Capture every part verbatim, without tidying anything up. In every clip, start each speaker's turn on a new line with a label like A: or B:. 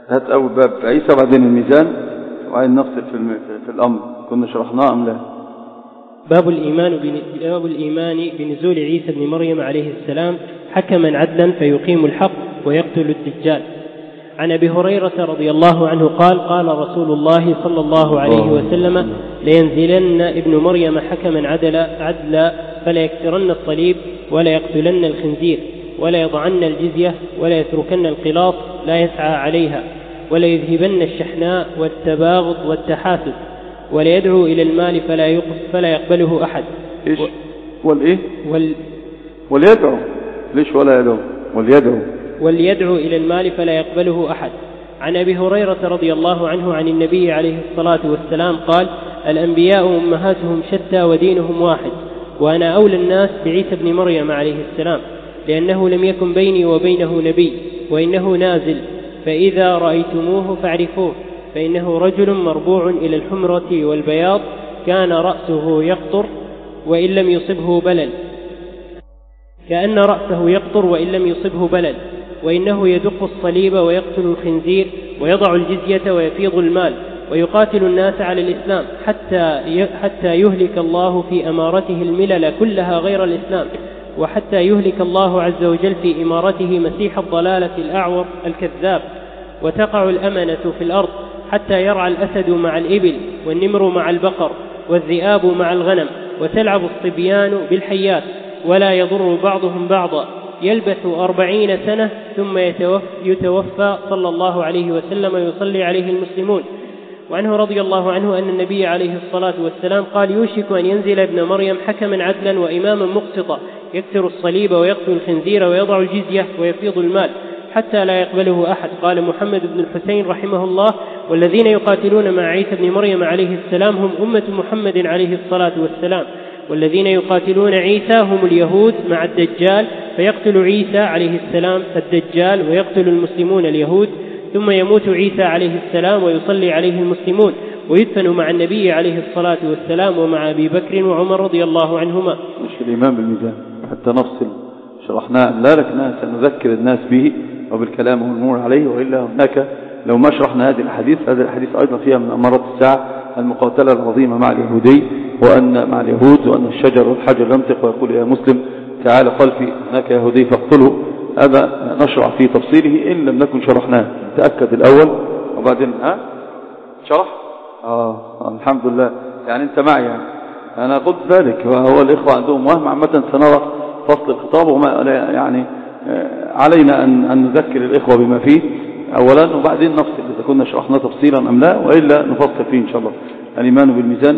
A: هات أول باب عيسى بعدين الميزان وعين نفصل في, في الأمر كنا شرحناه أم لا؟
B: باب الإيمان باب الإيمان بنزول عيسى بن مريم عليه السلام حكما عدلا فيقيم الحق ويقتل الدجال. عن أبي هريرة رضي الله عنه قال قال رسول الله صلى الله عليه وسلم لينزلن ابن مريم حكما عدلا, عدلا فلا يكسرن الصليب ولا يقتلن الخنزير ولا يضعن الجزية ولا يتركن القلاط لا يسعى عليها ولا يذهبن الشحناء والتباغض والتحاسد ولا يدعو إلى المال فلا, فلا يقبله أحد.
A: إيش والإيه
B: وال
A: وليدعو ليش ولا يدعو وليدعو
B: وليدعو إلى المال فلا يقبله أحد. عن أبي هريرة رضي الله عنه عن النبي عليه الصلاة والسلام قال الأنبياء أمهاتهم شتى ودينهم واحد وأنا أولى الناس بعيسى بن مريم عليه السلام لأنه لم يكن بيني وبينه نبي وإنه نازل فإذا رأيتموه فاعرفوه فإنه رجل مربوع إلى الحمرة والبياض كان رأسه يقطر وإن لم يصبه بلل كأن رأسه يقطر وإن لم يصبه بلل وإنه يدق الصليب ويقتل الخنزير ويضع الجزية ويفيض المال ويقاتل الناس على الإسلام حتى حتى يهلك الله في أمارته الملل كلها غير الإسلام وحتى يهلك الله عز وجل في إمارته مسيح الضلالة الأعور الكذاب وتقع الأمنة في الأرض حتى يرعى الأسد مع الإبل والنمر مع البقر والذئاب مع الغنم وتلعب الصبيان بالحيات ولا يضر بعضهم بعضا يلبث أربعين سنة ثم يتوفى صلى الله عليه وسلم ويصلي عليه المسلمون. وعنه رضي الله عنه أن النبي عليه الصلاة والسلام قال يوشك أن ينزل ابن مريم حكما عدلا وإماما مقسطا يكسر الصليب ويقتل الخنزير ويضع الجزية ويفيض المال حتى لا يقبله أحد. قال محمد بن الحسين رحمه الله والذين يقاتلون مع عيسى بن مريم عليه السلام هم أمة محمد عليه الصلاة والسلام والذين يقاتلون عيسى هم اليهود مع الدجال فيقتل عيسى عليه السلام الدجال ويقتل المسلمون اليهود ثم يموت عيسى عليه السلام ويصلي عليه المسلمون ويدفن مع النبي عليه الصلاة والسلام ومع أبي بكر وعمر رضي الله عنهما.
A: مش الإمام بالميزان حتى نفصل شرحناه لا لكننا سنذكر الناس به وبالكلام والمور عليه وإلا هناك لو ما شرحنا هذه الحديث هذه الحديث أيضا فيها من أمارات الساعة المقاتلة العظيمة مع اليهودي وأن مع اليهود وأن الشجر والحجر ينطق ويقول يا مسلم تعال خلفي هناك يهودي فاقتله. هذا نشرع في تفصيله إن لم نكن شرحناه تأكد الأول وبعدين ها شرح آه الحمد لله يعني أنت معي يعني. أنا قلت ذلك وهو الإخوة عندهم وهم عامة سنرى فصل الخطاب وما يعني علينا أن, أن نذكر الإخوة بما فيه أولا وبعدين نفصل إذا كنا شرحنا تفصيلا أم لا وإلا نفصل فيه إن شاء الله. الإيمان بالميزان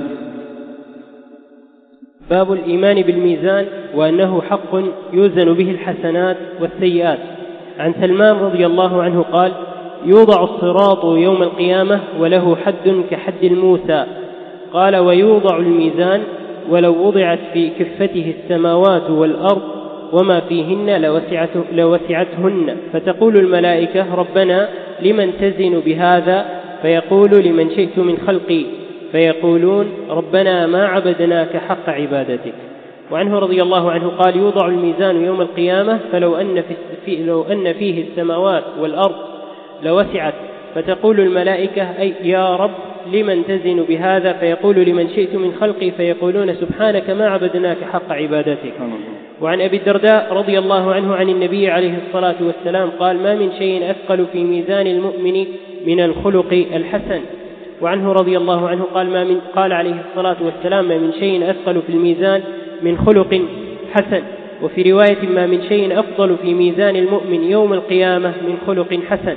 B: باب الإيمان بالميزان وأنه حق يوزن به الحسنات والسيئات. عن سلمان رضي الله عنه قال يوضع الصراط يوم القيامة وله حد كحد الموسى. قال ويوضع الميزان ولو وضعت في كفته السماوات والأرض وما فيهن لوسعته لوسعتهن فتقول الملائكة ربنا لمن تزن بهذا فيقول لمن شئت من خلقي فيقولون ربنا ما عبدناك حق عبادتك. وعنه رضي الله عنه قال يوضع الميزان يوم القيامة فلو أن, في لو أن فيه السماوات والأرض لوسعت فتقول الملائكة أي يا رب لمن تزن بهذا فيقول لمن شئت من خلقي فيقولون سبحانك ما عبدناك حق عبادتك. وعن أبي الدرداء رضي الله عنه عن النبي عليه الصلاة والسلام قال ما من شيء أثقل في ميزان المؤمن من الخلق الحسن. وعنه رضي الله عنه قال ما من قال عليه الصلاة والسلام ما من شيء أثقل في الميزان من خلق حسن. وفي رواية ما من شيء أفضل في ميزان المؤمن يوم القيامة من خلق حسن.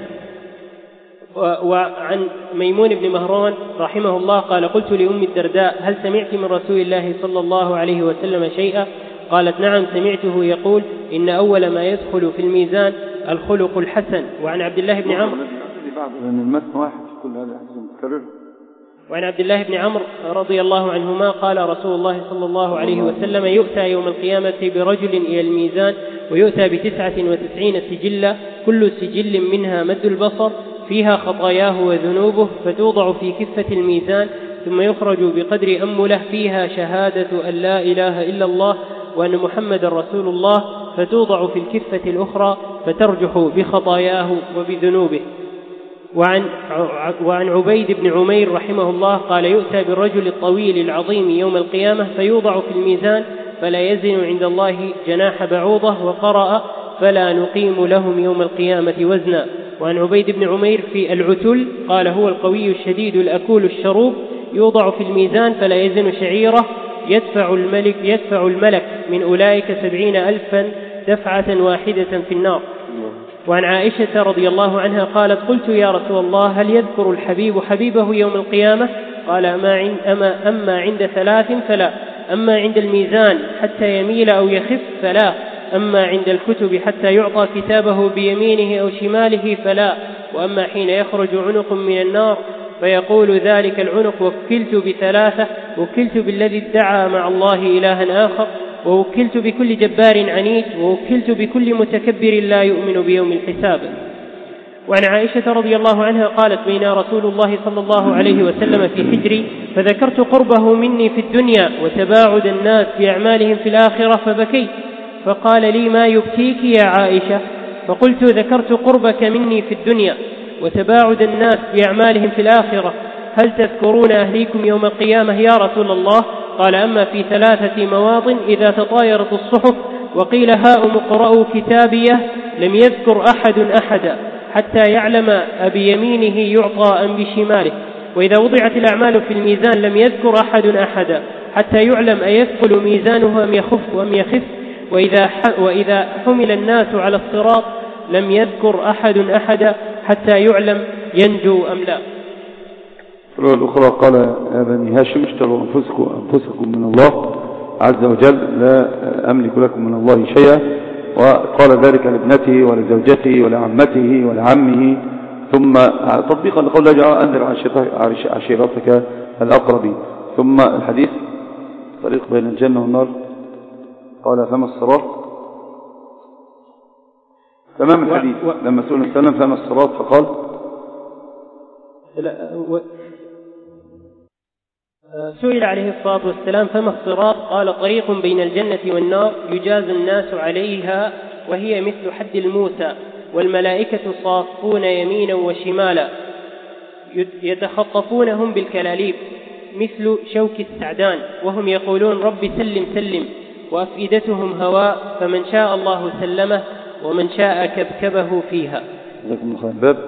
B: وعن ميمون بن مهران رحمه الله قال قلت لأم الدرداء هل سمعت من رسول الله صلى الله عليه وسلم شيئا؟ قالت نعم سمعته يقول إن أول ما يدخل في الميزان الخلق الحسن. وعن عبد الله بن عمرو وعن عبد الله بن عمرو رضي الله عنهما قال رسول الله صلى الله عليه وسلم يؤتى يوم القيامة برجل إلى الميزان ويؤتى بتسعة وتسعين سجلا كل سجل منها مد البصر فيها خطاياه وذنوبه فتوضع في كفة الميزان ثم يخرج بقدر أمله فيها شهادة أن لا إله إلا الله وأن محمد رسول الله فتوضع في الكفة الأخرى فترجح بخطاياه وبذنوبه. وعن, وعن عبيد بن عمير رحمه الله قال يؤتى بالرجل الطويل العظيم يوم القيامة فيوضع في الميزان فلا يزن عند الله جناح بعوضة، وقرأ فلا نقيم لهم يوم القيامة وزنا. وعن عبيد بن عمير في العتل قال هو القوي الشديد الأكول الشروب يوضع في الميزان فلا يزن شعيرة يدفع الملك, يدفع الملك من أولئك سبعين ألفا دفعة واحدة في النار. وعن عائشة رضي الله عنها قالت قلت يا رسول الله هل يذكر الحبيب حبيبه يوم القيامة؟ قال أما, أما, أما عند ثلاث فلا، أما عند الميزان حتى يميل أو يخف فلا، أما عند الكتب حتى يعطى كتابه بيمينه أو شماله فلا، وأما حين يخرج عنق من النار فيقول ذلك العنق وكلت بثلاثة، وكلت بالذي ادعى مع الله إلها آخر، ووكلت بكل جبار عنيد، ووكلت بكل متكبر لا يؤمن بيوم الحساب. وعن عائشة رضي الله عنها قالت بين رسول الله صلى الله عليه وسلم في حجري فذكرت قربه مني في الدنيا وتباعد الناس بأعمالهم في الآخرة فبكيت، فقال لي ما يبكيك يا عائشة؟ فقلت ذكرت قربك مني في الدنيا وتباعد الناس بأعمالهم في الآخرة، هل تذكرون أهليكم يوم القيامة يا رسول الله؟ قال أما في ثلاثة مواطن إذا تطايرت الصحف وقيل هاؤم اقرأوا كتابيه لم يذكر أحد أحدا حتى يعلم أبي يمينه يعطى أم بشماله، وإذا وضعت الأعمال في الميزان لم يذكر أحد أحدا حتى يعلم أيثقل ميزانه أم يخف أم يخف، وإذا, وإذا حمل الناس على الصراط لم يذكر أحد أحدا حتى يعلم ينجو أم لا.
A: الأخرى قال يا بني هاشم اشتروا أنفسكم, أنفسكم من الله عز وجل لا أملك لكم من الله شيئا، وقال ذلك لابنته ولزوجته ولعمته ولعمه، ثم تطبيقا لقول الله أنذر عشيرتك الأقربين. ثم الحديث طريق بين الجنة والنار قال فما الصراط، تمام الحديث لما سئل النبي صلى الله عليه وسلم فما الصراط فقال
B: سئل عليه الصلاة والسلام فما الصراط؟ قال طريق بين الجنة والنار يجاز الناس عليها وهي مثل حد الموسى، والملائكة صافون يمينا وشمالا يتخطفونهم بالكلاليب مثل شوك السعدان، وهم يقولون رب سلم سلم، وأفئدتهم هواء، فمن شاء الله سلمه ومن شاء كبكبه فيها.
A: باب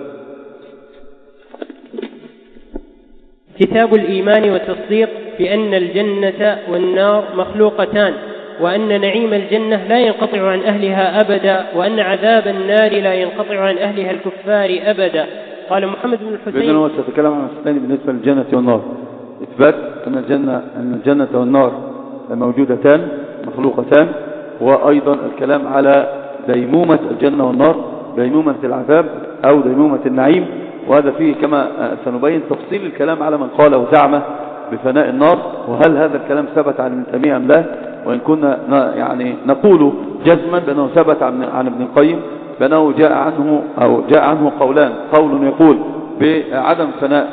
B: كتاب الإيمان والتصديق بأن الجنة والنار مخلوقتان، وأن نعيم الجنة لا ينقطع عن أهلها أبدا، وأن عذاب النار لا ينقطع عن أهلها الكفار أبدا. قال محمد بن الحسين
A: بإذن الله سأتكلم عن الثاني بالنسبة للجنة والنار، إثبات أن الجنة, أن الجنة والنار موجودتان مخلوقتان، وأيضا الكلام على ديمومة الجنة والنار، ديمومة العذاب أو ديمومة النعيم، وهذا فيه كما سنبين تفصيل الكلام على من قال وزعم بفناء النار، وهل هذا الكلام ثبت عن ابن تيمية أم لا، وإن كنا يعني نقول جزما بأنه ثبت عن ابن القيم بأنه جاء عنه أو جاء عنه قولان، قول يقول بعدم فناء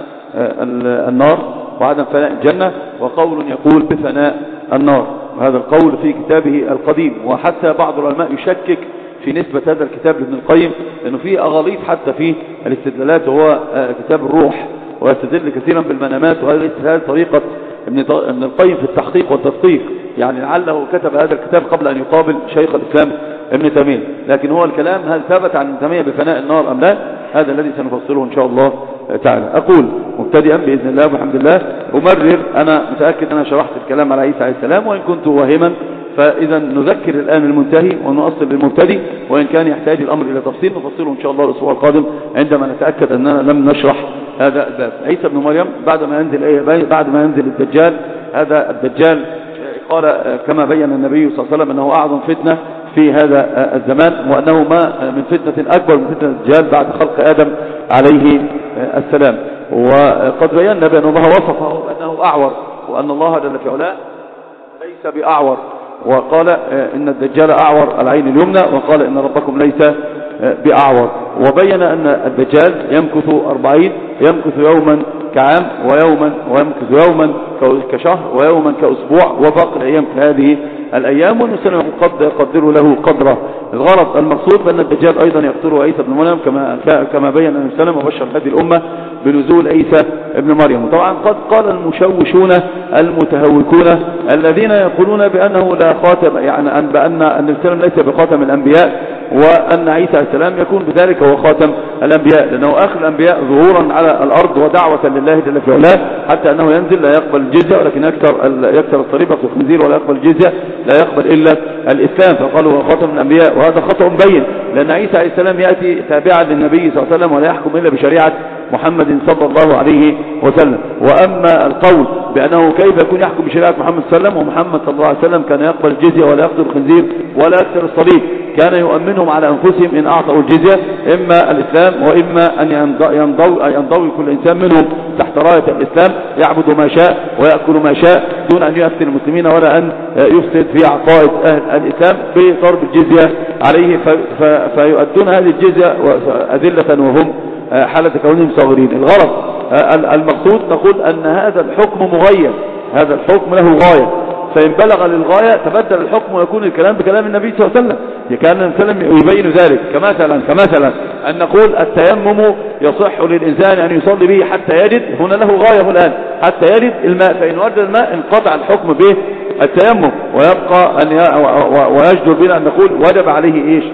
A: النار وعدم فناء الجنة، وقول يقول بفناء النار، وهذا القول في كتابه القديم. وحتى بعض العلماء يشكك في نسبة هذا الكتاب لابن القيم لأنه فيه أغاليط حتى في الاستدلالات، وهو كتاب الروح ويستدل كثيرا بالمنامات، وهذه طريقة ابن القيم في التحقيق والتدقيق، يعني لعله كتب هذا الكتاب قبل أن يقابل شيخ الإسلام ابن تيمية. لكن هو الكلام هل ثبت عن ابن تيمية بفناء النار أم لا، هذا الذي سنفصله إن شاء الله تعالى. أقول مبتدئا بإذن الله والحمد لله أمرر، أنا متأكد أنا شرحت الكلام على عيسى عليه السلام، وإن كنت واهما فإذا نذكر الآن المنتهي ونؤصل للمبتدئ، وإن كان يحتاج الأمر إلى تفصيل نفصله إن شاء الله الأسبوع القادم عندما نتأكد أننا لم نشرح هذا الباب. عيسى بن مريم بعد ما ينزل أي بعد ما ينزل الدجال، هذا الدجال قال كما بين النبي صلى الله عليه وسلم أنه أعظم فتنة في هذا الزمان، وأنه ما من فتنة أكبر من فتنة الدجال بعد خلق آدم عليه السلام. وقد بينا بأنه ما وصفه أنه أعور، وأن الله جل في علاه ليس بأعور، وقال إن الدجال أعور العين اليمنى، وقال إن ربكم ليس بأعور. وبين أن الدجال يمكث أربعين يمكث يوما كعام، ويوما ويمكث يوما كشهر، ويوما كأسبوع، وباقي الأيام كهذه الأيام. والنبي صلى الله عليه وسلم قد يقدر له قدره. الغرض المقصود بأن الدجال أيضا يقتله عيسى بن مريم كما كما بين النبي صلى الله عليه وسلم وبشر هذه الأمة بنزول عيسى ابن مريم. طبعا قد قال المشوشون المتهوكون الذين يقولون بأنه لا خاتم، يعني أن بأن النبي صلى الله عليه وسلم ليس بخاتم الأنبياء، وأن عيسى عليه السلام يكون بذلك هو خاتم الأنبياء، لأنه آخر الأنبياء ظهورا على الأرض ودعوة لله جل في علاه، حتى أنه ينزل لا يقبل الجزية، ولكن يكثر يكثر الصليب يقتل الخنزير ولا يقبل الجزية، لا يقبل إلا الإسلام، فقالوا هو خاتم الأنبياء. وهذا خطأ بين، لأن عيسى عليه السلام يأتي تابعا للنبي صلى الله عليه وسلم ولا يحكم إلا بشريعة محمد صلى الله عليه وسلم. وأما القول بأنه كيف يكون يحكم بشريعة محمد صلى الله عليه وسلم، ومحمد صلى الله عليه وسلم كان يقبل الجزية ولا يقتل الخنزير ولا يكثر الصليب، كان يؤمنهم على أنفسهم إن أعطوا الجزية إما الإسلام وإما أن ينضوي, ينضوي كل إنسان منهم تحت راية الإسلام، يعبد ما شاء ويأكل ما شاء دون أن يفتن المسلمين ولا أن يفسد في عقائد أهل الإسلام بضرب الجزية عليه، فيؤدون هذه الجزية أذلة وهم حالة كونهم صغيرين. الغرض المقصود نقول أن هذا الحكم مغير، هذا الحكم له غاية، فإن بلغ للغاية تبدل الحكم ويكون الكلام بكلام النبي صلى الله عليه وسلم. كان النبي صلى الله عليه وسلم يبين ذلك، كمثلا كمثلا أن نقول التيمم يصح للإنسان أن يصلي به حتى يجد، هنا له غاية الآن، حتى يجد الماء، فإن وجد الماء انقطع الحكم به التيمم، ويبقى أن ويجدر بنا أن نقول وجب عليه إيش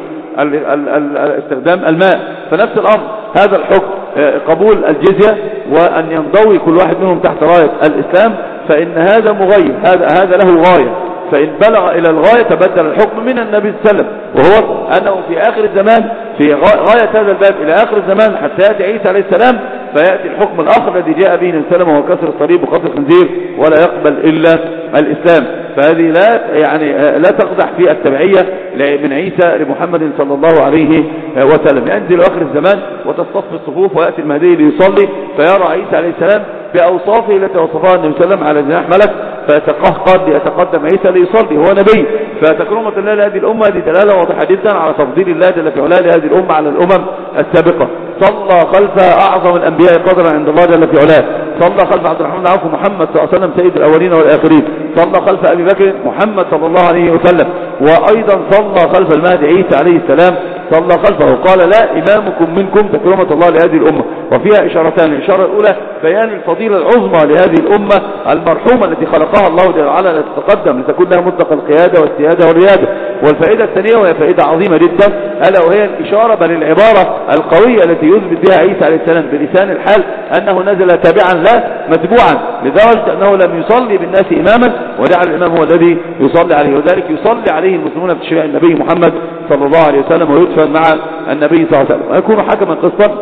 A: استخدام الماء. فنفس الأمر هذا الحكم قبول الجزية وأن ينضوي كل واحد منهم تحت راية الإسلام، فإن هذا مغير، هذا هذا له غاية، فإن بلغ إلى الغاية تبدل الحكم من النبي صلى الله عليه وسلم، وهو أنه في آخر الزمان في غاية هذا الباب إلى آخر الزمان حتى يأتي عيسى عليه السلام، فيأتي الحكم الآخر الذي جاء به النبي صلى الله عليه وسلم وهو كسر الصليب وقتل الخنزير ولا يقبل إلا الإسلام. فهذه لا يعني لا تقدح في التبعية من عيسى لمحمد صلى الله عليه وسلم. ينزل آخر الزمان وتصطف الصفوف ويأتي المهدي ليصلي، فيرى عيسى عليه السلام بأوصافه التي وصفها النبي صلى الله عليه وسلم على جناح ملك، فيتقهقر ليتقدم عيسى ليصلي، هو نبي. فتكرمة الله لهذه الأمة هذه دلالة واضحة جدا على تفضيل الله جل في علاه لهذه الأمة على الأمم السابقة. صلى خلف أعظم الأنبياء قدرا عند الله جل في علاه، صلى خلف عبد الرحمن بن عوف محمد صلى الله عليه وسلم سيد الأولين والآخرين، صلى خلف أبي بكر محمد صلى الله عليه وسلم، وأيضا صلى خلف المهدي عيسى عليه السلام صلى خلفه. قال لا إمامكم منكم تكرمة الله لهذه الأمة. وفيها إشارتان، الإشارة الأولى بيان الفضيلة العظمى لهذه الأمة المرحومة التي خلقها الله جل وعلا لتتقدم لتكون لها مطلق القيادة والسيادة والريادة. والفائدة الثانية وهي فائدة عظيمة جدا، ألا وهي الإشارة بل العبارة القوية التي يثبت بها عيسى عليه السلام بلسان الحال أنه نزل تابعا لا متبوعا، لدرجة أنه لم يصلي بالناس إماما ودعا الإمام هو الذي يصلي عليه، وذلك يصلي عليه المسلمون في شريعة النبي محمد صلى الله عليه وسلم ويدفن مع النبي صلى الله عليه وسلم، ويكون حكما قسطا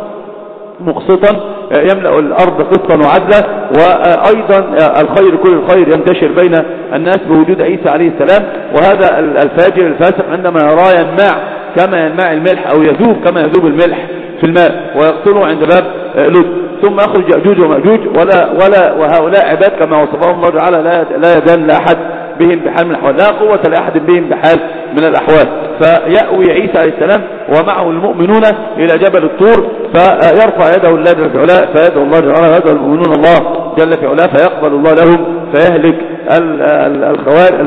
A: مقسطا يملأ الأرض قسطا وعدلا. وأيضا الخير كل الخير ينتشر بين الناس بوجود عيسى عليه السلام. وهذا الفاجر الفاسق عندما يرى ينماع كما ينماع الملح أو يذوب كما يذوب الملح في الماء ويقتله عند باب لد، ثم يخرج يأجوج ومأجوج ولا ولا وهؤلاء عباد كما وصفهم الله تعالى لا لا يدان لأحد بهم بحال من الأحوال، لا قوة لأحد بهم بحال من الأحوال. فيأوي عيسى عليه السلام ومعه المؤمنون إلى جبل الطور، فيرفع يده الله جل في علاه، فيدعو الله جل وعلا ويدعو المؤمنون الله جل في علاه، فيقبل الله لهم فيهلك الخوارج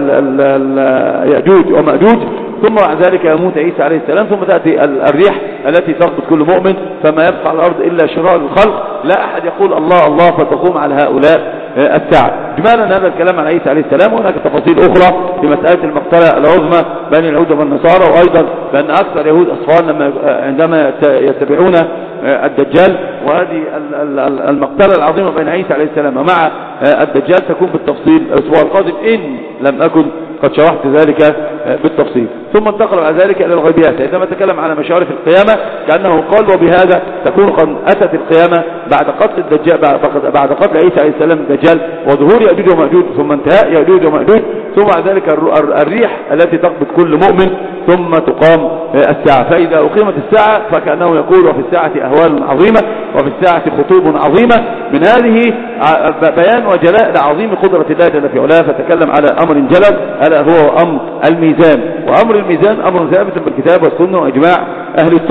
A: يأجوج ومأجوج. ثم بعد ذلك يموت عيسى عليه السلام، ثم تأتي الريح التي تقبض كل مؤمن، فما يبقى على الأرض إلا شرار الخلق، لا أحد يقول الله الله، فتقوم على هؤلاء الساعة. جمالا هذا الكلام عن عيسى عليه السلام، وهناك تفاصيل أخرى في مسألة المقتلة العظمى بين اليهود والنصارى، وأيضا بأن أكثر يهود أصفار لما عندما يتبعون الدجال، وهذه المقتلة العظيمة بين عيسى عليه السلام مع الدجال تكون بالتفصيل الأسبوع القادم إن لم أكن قد شرحت ذلك بالتفصيل. ثم انتقل بعد ذلك إلى الغيبيات، عندما تكلم على مشارف القيامة كأنه قال وبهذا تكون قد أتت القيامة بعد قتل الدجال بعد قتل عيسى عليه السلام الدجال وظهور يأجوج ومأجوج، ثم انتهاء يأجوج ومأجوج، ثم بعد ذلك الريح التي تقبض كل مؤمن، ثم تقام الساعة. فإذا أقيمت الساعة فكأنه يقول وفي الساعة أهوال عظيمة وفي الساعة خطوب عظيمة. من هذه بيان وجلاء لعظيم قدرة الله جل في علاه، فتكلم على أمر جلل ألا هو أمر الميزان. وأمر الميزان أمر ثابت بالكتاب والسنة وإجماع أهل السنة،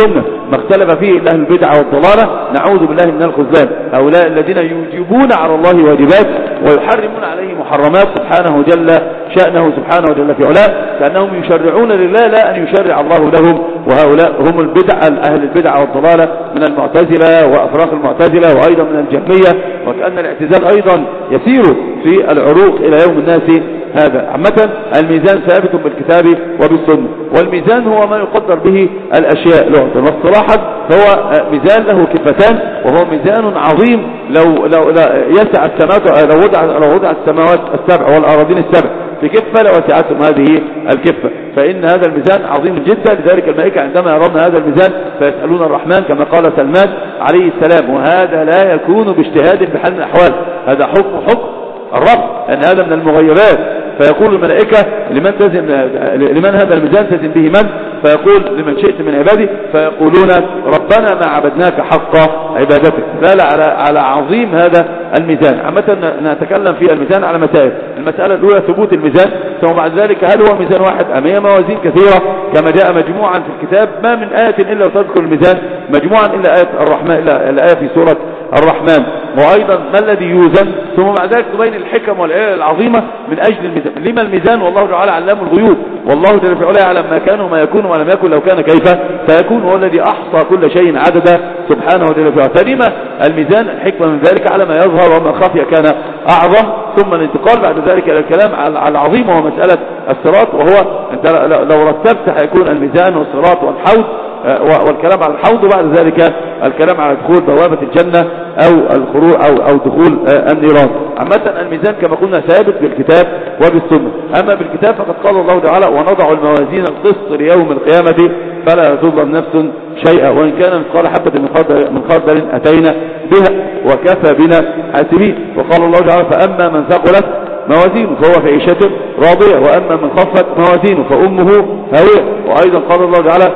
A: ما اختلف فيه إلا أهل البدعة والضلالة، نعوذ بالله من الخذلان. هؤلاء الذين يوجبون على الله واجبات ويحرمون عليه محرمات سبحانه جل شأنه سبحانه وجل في علاه، كأنهم يشرعون لله لا أن يشرع الله لهم. وهؤلاء هم البدع أهل البدع والضلالة من المعتزلة وأفراق المعتزلة وأيضا من الجهمية، وكأن الاعتزال أيضا يسير في العروق إلى يوم الناس هذا. عامة الميزان ثابت بالكتاب وبالسنة، والميزان هو ما يقدر به الأشياء لغة واصطلاحا، هو ميزان له كفتان، وهو ميزان عظيم لو لو يسع السماوات، لو وضع لو وضع السماوات السبع والأراضين السبع في كفة لوسعتهم هذه الكفة، فإن هذا الميزان عظيم جدا. لذلك الملائكة عندما يرون هذا الميزان فيسألون الرحمن كما قال سلمان عليه السلام، وهذا لا يكون باجتهاد بحال من الأحوال، هذا حكم حكم الرب، أن هذا من المغيبات. فيقول الملائكة لمن تزن لمن هذا الميزان تزن به من؟ فيقول لمن شئت من عبادي، فيقولون ربنا ما عبدناك حق عبادتك. دل على على عظيم هذا الميزان. عامة نتكلم في الميزان على مسائل. المسألة الأولى ثبوت الميزان، ثم بعد ذلك هل هو ميزان واحد أم هي موازين كثيرة كما جاء مجموعا في الكتاب، ما من آية إلا وتذكر الميزان مجموعا إلا آية الرحمن إلا الآية في سورة الرحمن. وأيضا ما الذي يوزن، ثم بعد ذلك تبين الحكم والعلل العظيمة من أجل الميزان. لما الميزان؟ والله تعالى علام الغيوب، والله جل في علاه يعلم ما كان وما يكون ولم يكن لو كان كيف سيكون، هو الذي أحصى كل شيء عددا سبحانه جل في علاه. فلما الميزان؟ الحكمة من ذلك على ما يظهر وما خفي كان أعظم. ثم الانتقال بعد ذلك إلى الكلام على العظيم وهو مسألة الصراط، وهو أنت لو رتبت هيكون الميزان والصراط والحوض والكلام على الحوض، وبعد ذلك الكلام على دخول بوابة الجنة أو الخروج أو أو دخول النيران. عامة الميزان كما قلنا ثابت بالكتاب وبالسنة. أما بالكتاب فقد قال الله تعالى ونضع الموازين القسط ليوم القيامة فلا تظلم نفس شيئا وإن كان مثقال حبة من خردل أتينا بها وكفى بنا حاسبين. وقال الله تعالى فأما من ثقلت موازينه فهو في عيشة راضية وأما من خفت موازينه فأمه هاوية. وأيضا قال الله تعالى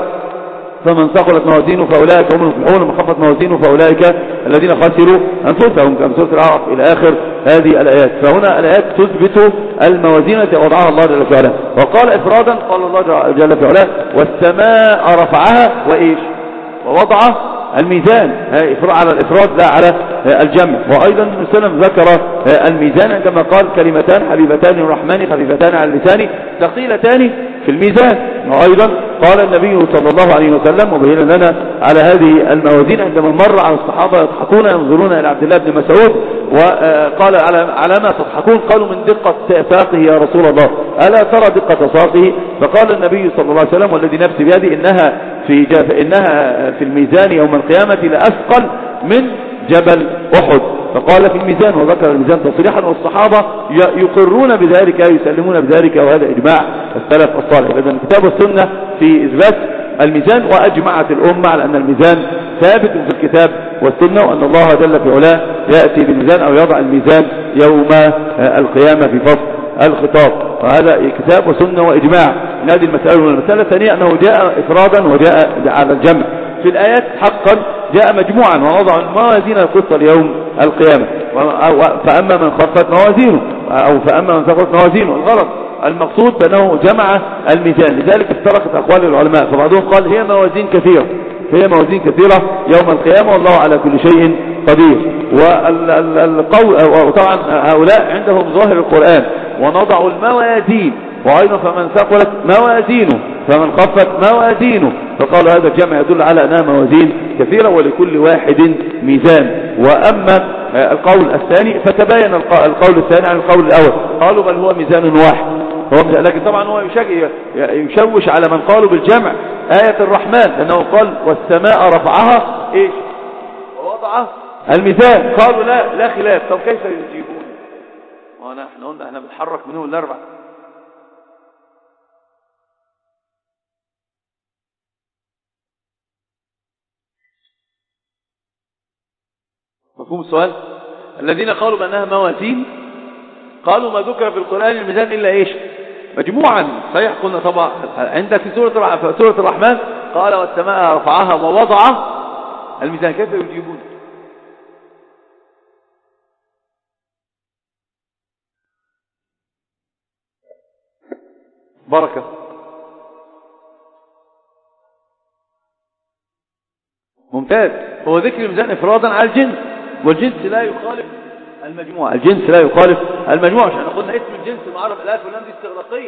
A: فمن ثقلت موازينه فأولئك هم المفلحون ومن خفت موازينه فأولئك الذين خسروا أنفسهم كما سورة الأعراف إلى آخر هذه الآيات. فهنا الآيات تثبت الموازين التي وضعها الله جل في علاه. وقال إفرادا قال الله جل في علاه والسماء رفعها وإيش ووضع الميزان على الإفراد لا على الجمع. وأيضا ابن سلم ذكر الميزان عندما قال كلمتان حبيبتان للرحمن خفيفتان على اللسان ثقيلتان في الميزان. وأيضا قال النبي صلى الله عليه وسلم وبين لنا على هذه الموازين عندما مر على الصحابة يضحكون ينظرون إلى عبد الله بن مسعود وقال على على ما تضحكون؟ قالوا من دقة ساقه يا رسول الله ألا ترى دقة ساقه؟ فقال النبي صلى الله عليه وسلم والذي نفسي بيده إنها في إنها في الميزان يوم القيامة لأثقل من جبل أحد. فقال في الميزان وذكر الميزان تصريحا والصحابة يقرون بذلك يسلمون بذلك وهذا إجماع السلف الصالح. إذن الكتاب والسنة في إثبات الميزان وأجمعت الأمة على أن الميزان ثابت في الكتاب والسنة وأن الله جل في علاه يأتي بالميزان أو يضع الميزان يوم القيامة في فصل الخطاب. وهذا كتاب وسنة وإجماع من هذه المسألة. والمسألة الثانية أنه جاء إفرادا وجاء على الجمع في الآيات حقا جاء مجموعا ونضع الموازين القسط ليوم القيامة فأما من خفت موازينه أو فأما من ثقلت موازينه. الغرض المقصود بأنه جمع الميزان. لذلك افترقت أقوال العلماء فبعضهم قال هي موازين كثيرة هي موازين كثيرة يوم القيامة والله على كل شيء قدير. والقول وطبعا هؤلاء عندهم ظاهر القرآن ونضع الموازين وأيضا فمن ثقلت موازينه فمن خفت موازينه. فقالوا هذا الجمع يدل على أنها موازين كثيرة ولكل واحد ميزان. وأما القول الثاني فتبين القول الثاني عن القول الأول قالوا بل هو ميزان واحد هو لكن طبعا هو يشوش على من قالوا بالجمع آية الرحمن لأنه قال والسماء رفعها إيش ووضع الميزان. قالوا لا لا خلاف. طب كيف يجيبون وانا احنا قلنا احنا بنتحرك منهم الأربع. مفهوم السؤال؟ الذين قالوا بأنها موازين قالوا ما ذكر في القرآن الميزان إلا إيش مجموعا. صحيح قلنا طبعا عندك في سورة في سورة الرحمن قال والسماء رفعها ووضع الميزان. كيف يجيبون؟ بركة ممتاز. هو ذكر الميزان إفرادا على الجنس، والجنس لا يخالف المجموع، الجنس لا يخالف المجموع. عشان قلنا اسم الجنس المعرف الألف واللام دي استغراقية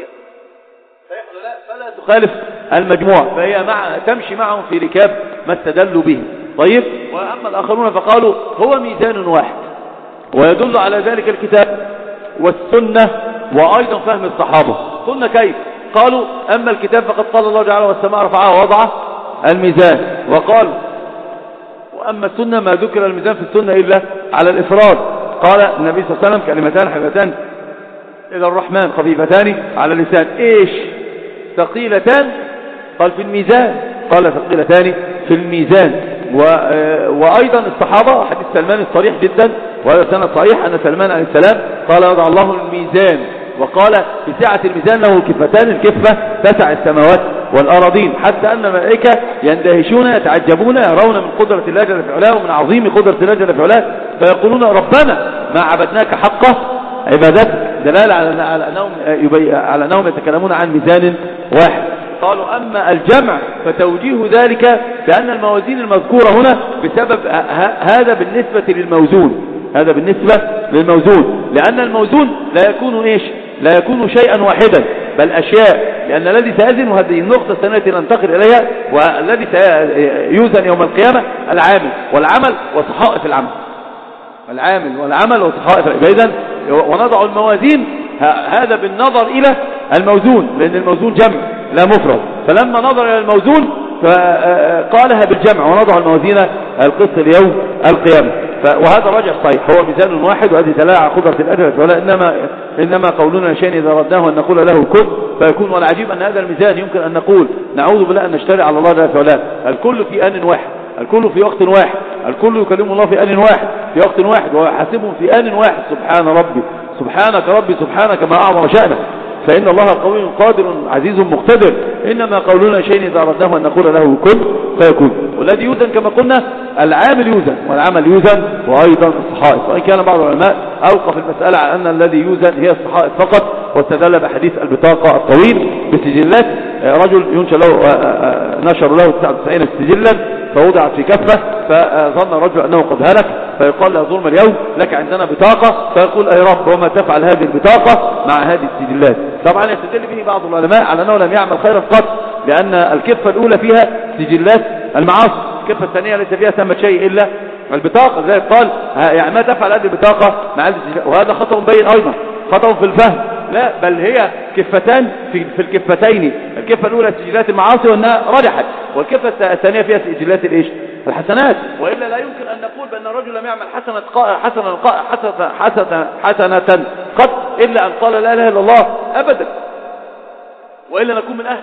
A: فلا تخالف المجموع، فهي مع تمشي معهم في ركاب ما استدلوا به. طيب، وأما الآخرون فقالوا هو ميزان واحد، ويدل على ذلك الكتاب والسنة وأيضا فهم الصحابة. قلنا كيف؟ قالوا أما الكتاب فقد قال الله تعالى والسماء رفعها ووضع الميزان، وقال وأما السنة ما ذكر الميزان في السنة إلا على الإفراد. قال النبي صلى الله عليه وسلم كلمتان حبيبتان إلى الرحمن خفيفتان على اللسان إيش؟ ثقيلتان. قال في الميزان، قال ثقيلتان في الميزان. وأيضا الصحابة حديث سلمان الصريح جدا، وهذا سند صحيح أن سلمان عليه السلام قال يضع الله الميزان، وقال بسعة الميزان له كفتان، الكفة تسع السماوات والأراضين، حتى أن الملائكة يندهشون يتعجبون يرون من قدرة الله جل في علاه ومن عظيم قدرة الله جل في علاه، فيقولون ربنا ما عبدناك حقه عبادتك، دلالة على أنهم, على أنهم يتكلمون عن ميزان واحد. قالوا أما الجمع فتوجيه ذلك بأن الموازين المذكورة هنا بسبب هذا بالنسبة للموزون، هذا بالنسبة للموزون، لأن الموزون لا يكون إيش؟ لا يكون شيئا واحدا بل أشياء، لأن الذي سيزن، وهذه النقطة الثانية التي ننتقل إليها، والذي سيوزن يوم القيامة العامل والعمل وصحائف العمل، العامل والعمل وصحائف العمل. إذن ونضع الموازين هذا بالنظر إلى الموزون، لأن الموزون جمع لا مفرد، فلما نظر إلى الموزون فقالها بالجمع ونضع الموازين القسط ليوم القيامة. وهذا راجع صحيح، هو ميزان واحد، وهذه دلالة على قدرة الأجر، ولا إنما إنما قولنا شيء إذا ردناه أن نقول له كن فيكون. والعجيب أن هذا الميزان يمكن أن نقول نعوذ بالله أن نشتري على الله جل وعلا، الكل في آن واحد، الكل في وقت واحد، الكل يكلم الله في آن واحد في وقت واحد، ويحاسبهم في آن واحد. سبحان ربي سبحانك ربي سبحانك ما أعظم شأنك، فإن الله قوي قادر عزيز مقتدر. إنما قولنا شيء إذا أردناه أن نقول له كن فيكون. والذي يوزن كما قلنا العامل يوزن والعمل يوزن، وأيضا الصحائف. وإن كان بعض العلماء أوقف المسألة على أن الذي يوزن هي الصحائف فقط، واستدل بحديث البطاقة الطويل بسجلات، رجل ينشر له نشر له تسعة وتسعين سجلا فوضعت في كفة، فظن الرجل أنه قد هلك، فيقال له ظلم اليوم لك عندنا بطاقة، فيقول أي رب وما تفعل هذه البطاقة مع هذه السجلات. طبعا يستدل به بعض العلماء على أنه لم يعمل خيرا قط، لأن الكفة الأولى فيها سجلات المعاصي، الكفة الثانية ليس فيها ثمة شيء إلا البطاقة، زي قال يعني ما تفعل هذه البطاقة مع هذه السجلات. وهذا خطأ بين أيضا، خطأ في الفهم، لا بل هي كفتان في, في الكفتين، الكفة الأولى سجلات المعاصي وأنها رجحت، والكفة الثانية فيها سجلات الإيش؟ الحسنات. وإلا لا يمكن أن نقول بأن الرجل لم يعمل حسنة حسنة حسنة حسنة, حسنة قط إلا أن قال لا إله إلا الله أبدا، وإلا نكون من أهل.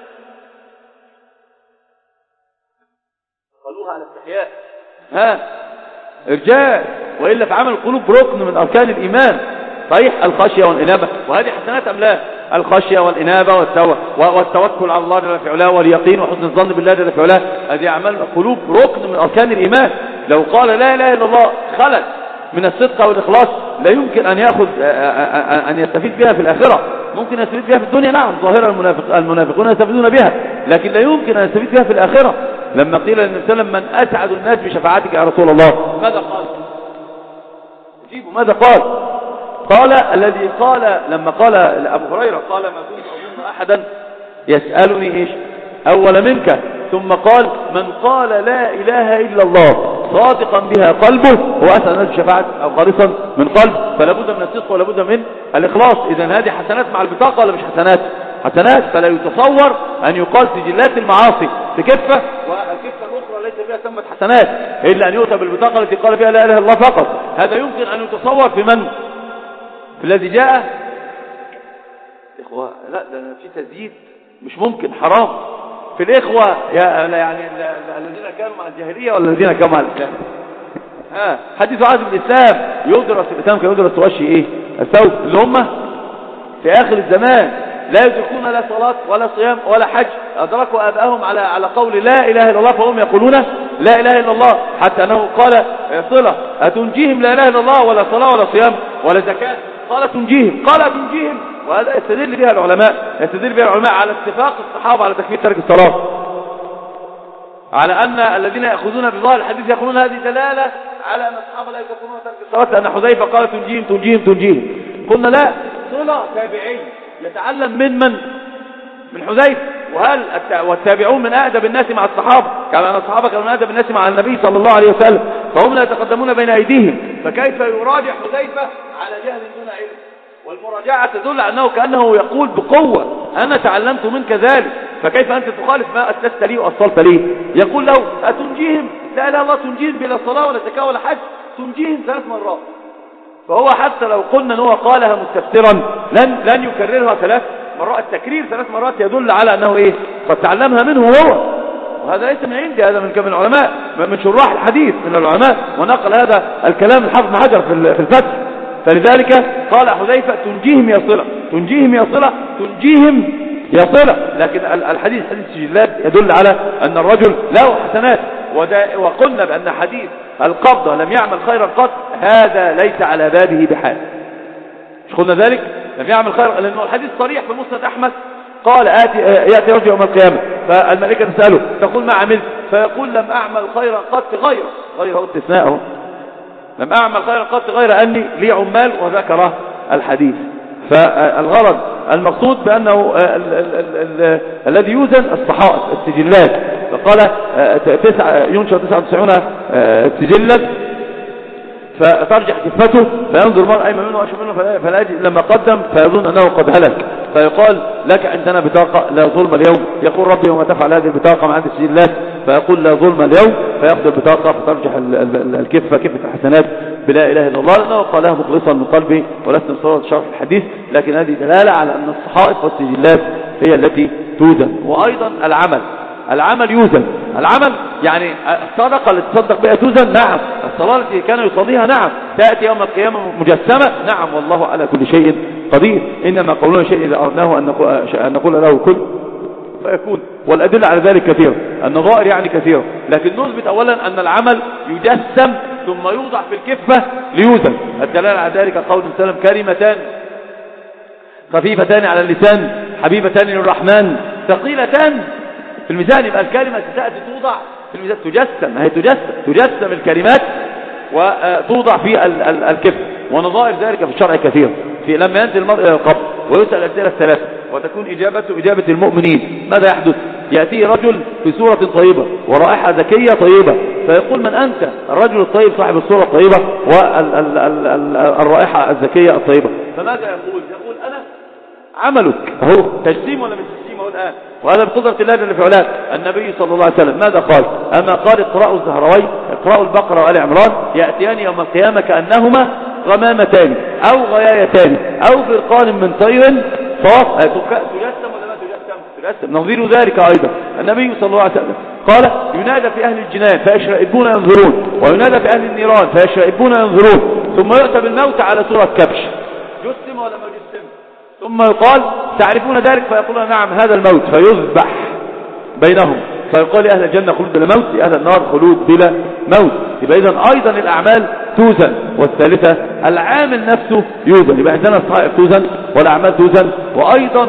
A: قالوها على استحياء، ها إرجاء، وإلا في عمل القلوب ركن من أركان الإيمان. صحيح الخشية والإنابة، وهذه حسنات أم لا؟ الخشية والإنابة والتوكل على الله جل في علاه واليقين وحسن الظن بالله جل في علاه، هذه أعمال القلوب ركن من أركان الإيمان. لو قال لا إله إلا الله خلت من الصدق والإخلاص لا يمكن أن يأخذ أن يستفيد بها في الآخرة. ممكن يستفيد بها في الدنيا، نعم، ظاهرة المنافق المنافقون يستفيدون بها، لكن لا يمكن أن يستفيد بها في الآخرة. لما قيل للنبي صلى الله عليه وسلم من أسعد الناس بشفاعتك يا رسول الله، ماذا قال؟ جيبوا ماذا قال؟ قال الذي قال لما قال لأبو هريرة قال ما كنت أظن أحدا يسألني إيش أول منك، ثم قال من قال لا إله إلا الله صادقا بها قلبه هو أسأل الناس بشفاعة أو خالصا من قلب، فلا بد من الصدق ولا بد من الإخلاص. إذن هذه حسنات مع البطاقة ولا مش حسنات؟ حسنات. فلا يتصور أن يقال سجلات المعاصي في كفة والكفة الأخرى ليس فيها ثمة حسنات، إلا أن يؤتى بالبطاقة التي قال فيها لا إله إلا الله فقط. هذا يمكن أن يتصور في من؟ في الذي جاء إخوة، لا ده في تزييد مش ممكن، حرام في الإخوة يعني الذين كانوا مع الجاهلية ولا الذين كانوا مع الإسلام. ها حديث عهد بالإسلام يدرس الإسلام كان يدرس توشي إيه الثوب، اللي هم في آخر الزمان لا يدركون لا صلاة ولا صيام ولا حج، أدركوا آبائهم على على قول لا إله إلا الله فهم يقولون لا إله إلا الله، حتى أنه قال صلة أتنجيهم لا إله إلا الله ولا صلاة ولا صيام ولا زكاة، قال تنجيهم، قال تنجيهم. وهذا يستدل بها العلماء، يستدل بها العلماء على اتفاق الصحابة على تكفير ترك الصلاة. على أن الذين يأخذون بظاهر الحديث يقولون هذه دلالة على أن الصحابة لا يكفرون ترك الصلاة، لأن حذيفة قال تنجيهم تنجيهم تنجيهم. قلنا لا، صلة تابعي يتعلم من من؟ من حذيفة. وهل والتابعون من أدب الناس مع الصحابة، كما أن الصحابة كانوا من أدب الناس مع النبي صلى الله عليه وسلم، فهم لا يتقدمون بين أيديهم، فكيف يراجع حذيفة على جهل دون علم؟ والمراجعة تدل على أنه كأنه يقول بقوة أنا تعلمت منك ذلك، فكيف أنت تخالف ما أسست لي وأصلت لي؟ يقول له أتنجيهم؟ لا لا الله تنجيهم بلا صلاة ولا زكاة ولا حج، تنجيهم ثلاث مرات. فهو حتى لو قلنا أنه قالها مستفسرا لن لن يكررها ثلاث مرات. التكرير ثلاث مرات يدل على أنه إيه؟ قد تعلمها منه هو، وهذا ليس من عندي، هذا من من العلماء، من شراح الحديث من العلماء، ونقل هذا الكلام الحافظ بن حجر في الفتح. فلذلك قال حذيفة تنجيهم يا صلة، تنجيهم يا صلة، تنجيهم يا صلة. لكن الحديث حديث السجلات يدل على أن الرجل له حسنات، وقلنا بأن حديث القبضة لم يعمل خيرا قط هذا ليس على بابه بحال. مش قلنا ذلك؟ لم يعمل خيرا، لأنه الحديث صريح في مسند أحمد قال آتي يأتي رجل يوم القيامة فالملائكة تسأله تقول ما عملت؟ فيقول لم أعمل خيرا قط غير غير استثناءه، لم أعمل خيرا قط غير أني لي عمال، وذكر الحديث. فالغرض المقصود بأنه الذي يوزن الصحائف السجلات، فقال ينشر تسعة وتسعين سجلا فترجح كفته فينظر المرء أيمن منه وأشهر منه فلا يجد لما قدم فيظن أنه قد هلك، فيقال لك عندنا بطاقة لا ظلم اليوم، يقول ربي وما تفعل هذه البطاقة مع هذه السجلات؟ فيقول لا ظلم اليوم، فيأخذ البطاقة فترجح الكفة كفة الحسنات بلا إله إلا الله، لأنه قالها مخلصا من قلبه ولسنا بصورة شرح الحديث. لكن هذه دلالة على أن الصحائف والسجلات هي التي توزن. وأيضا العمل، العمل يوزن. العمل يعني الصدقة اللي تصدق بها توزن، نعم. الصلاة التي كان يصليها، نعم. تأتي يوم القيامة مجسمة، نعم. والله على كل شيء قدير. إنما قولنا شيء إذا أردناه أن نقول له كل فيكون. والأدلة على ذلك كثيرة، النظائر يعني كثيرة، لكن نثبت أولا أن العمل يجسم ثم يوضع في الكفة ليوزن. الدلالة على ذلك قول السلام كلمتان خفيفتان على اللسان حبيبتان للرحمن ثقيلتان في الميزان. يبقى الكلمة تأتي توضع في الميزان، تجسم، هي تجسم تجسم الكلمات وتوضع في الكفة. ونظائر ذلك في الشرع كثير. في لما ينزل المرء إلى القبر ويسأل الأسئلة الثلاثة وتكون إجابته إجابة المؤمنين، ماذا يحدث؟ يأتيه رجل في صورة طيبة ورائحة ذكية طيبة، فيقول من أنت؟ الرجل الطيب صاحب الصورة الطيبة والرائحة الذكية الطيبة. فماذا يقول؟ يقول أنا عملك. هو تجسيم ولا مش تجسيم؟ هو الآن، وهذا بقدرة الله جل في علاه. النبي صلى الله عليه وسلم ماذا قال؟ أما قال اقرأوا الزهروين، اقرأوا البقرة وآل عمران يأتيان يوم القيامة كأنهما غمامتان أو غيايتان أو فرقان من طير صواف. تجسم ولا ما تجسم؟ تجسم. نظير ذلك أيضا النبي صلى الله عليه وسلم قال ينادى في أهل الجنان فيشرئبون ينظرون، وينادى في أهل النيران فيشرئبون ينظرون، ثم يؤتى بالموت على صورة كبش. جسم ولا ما جسم؟ ثم يقال تعرفون ذلك؟ فيقولون نعم هذا الموت، فيذبح بينهم، فيقال لأهل الجنة خلود بلا موت، لأهل النار خلود بلا موت. يبقى إذن أيضا الأعمال توزن. والثالثة العامل نفسه يوزن. يبقى عندنا الصحائف توزن والأعمال توزن، وأيضا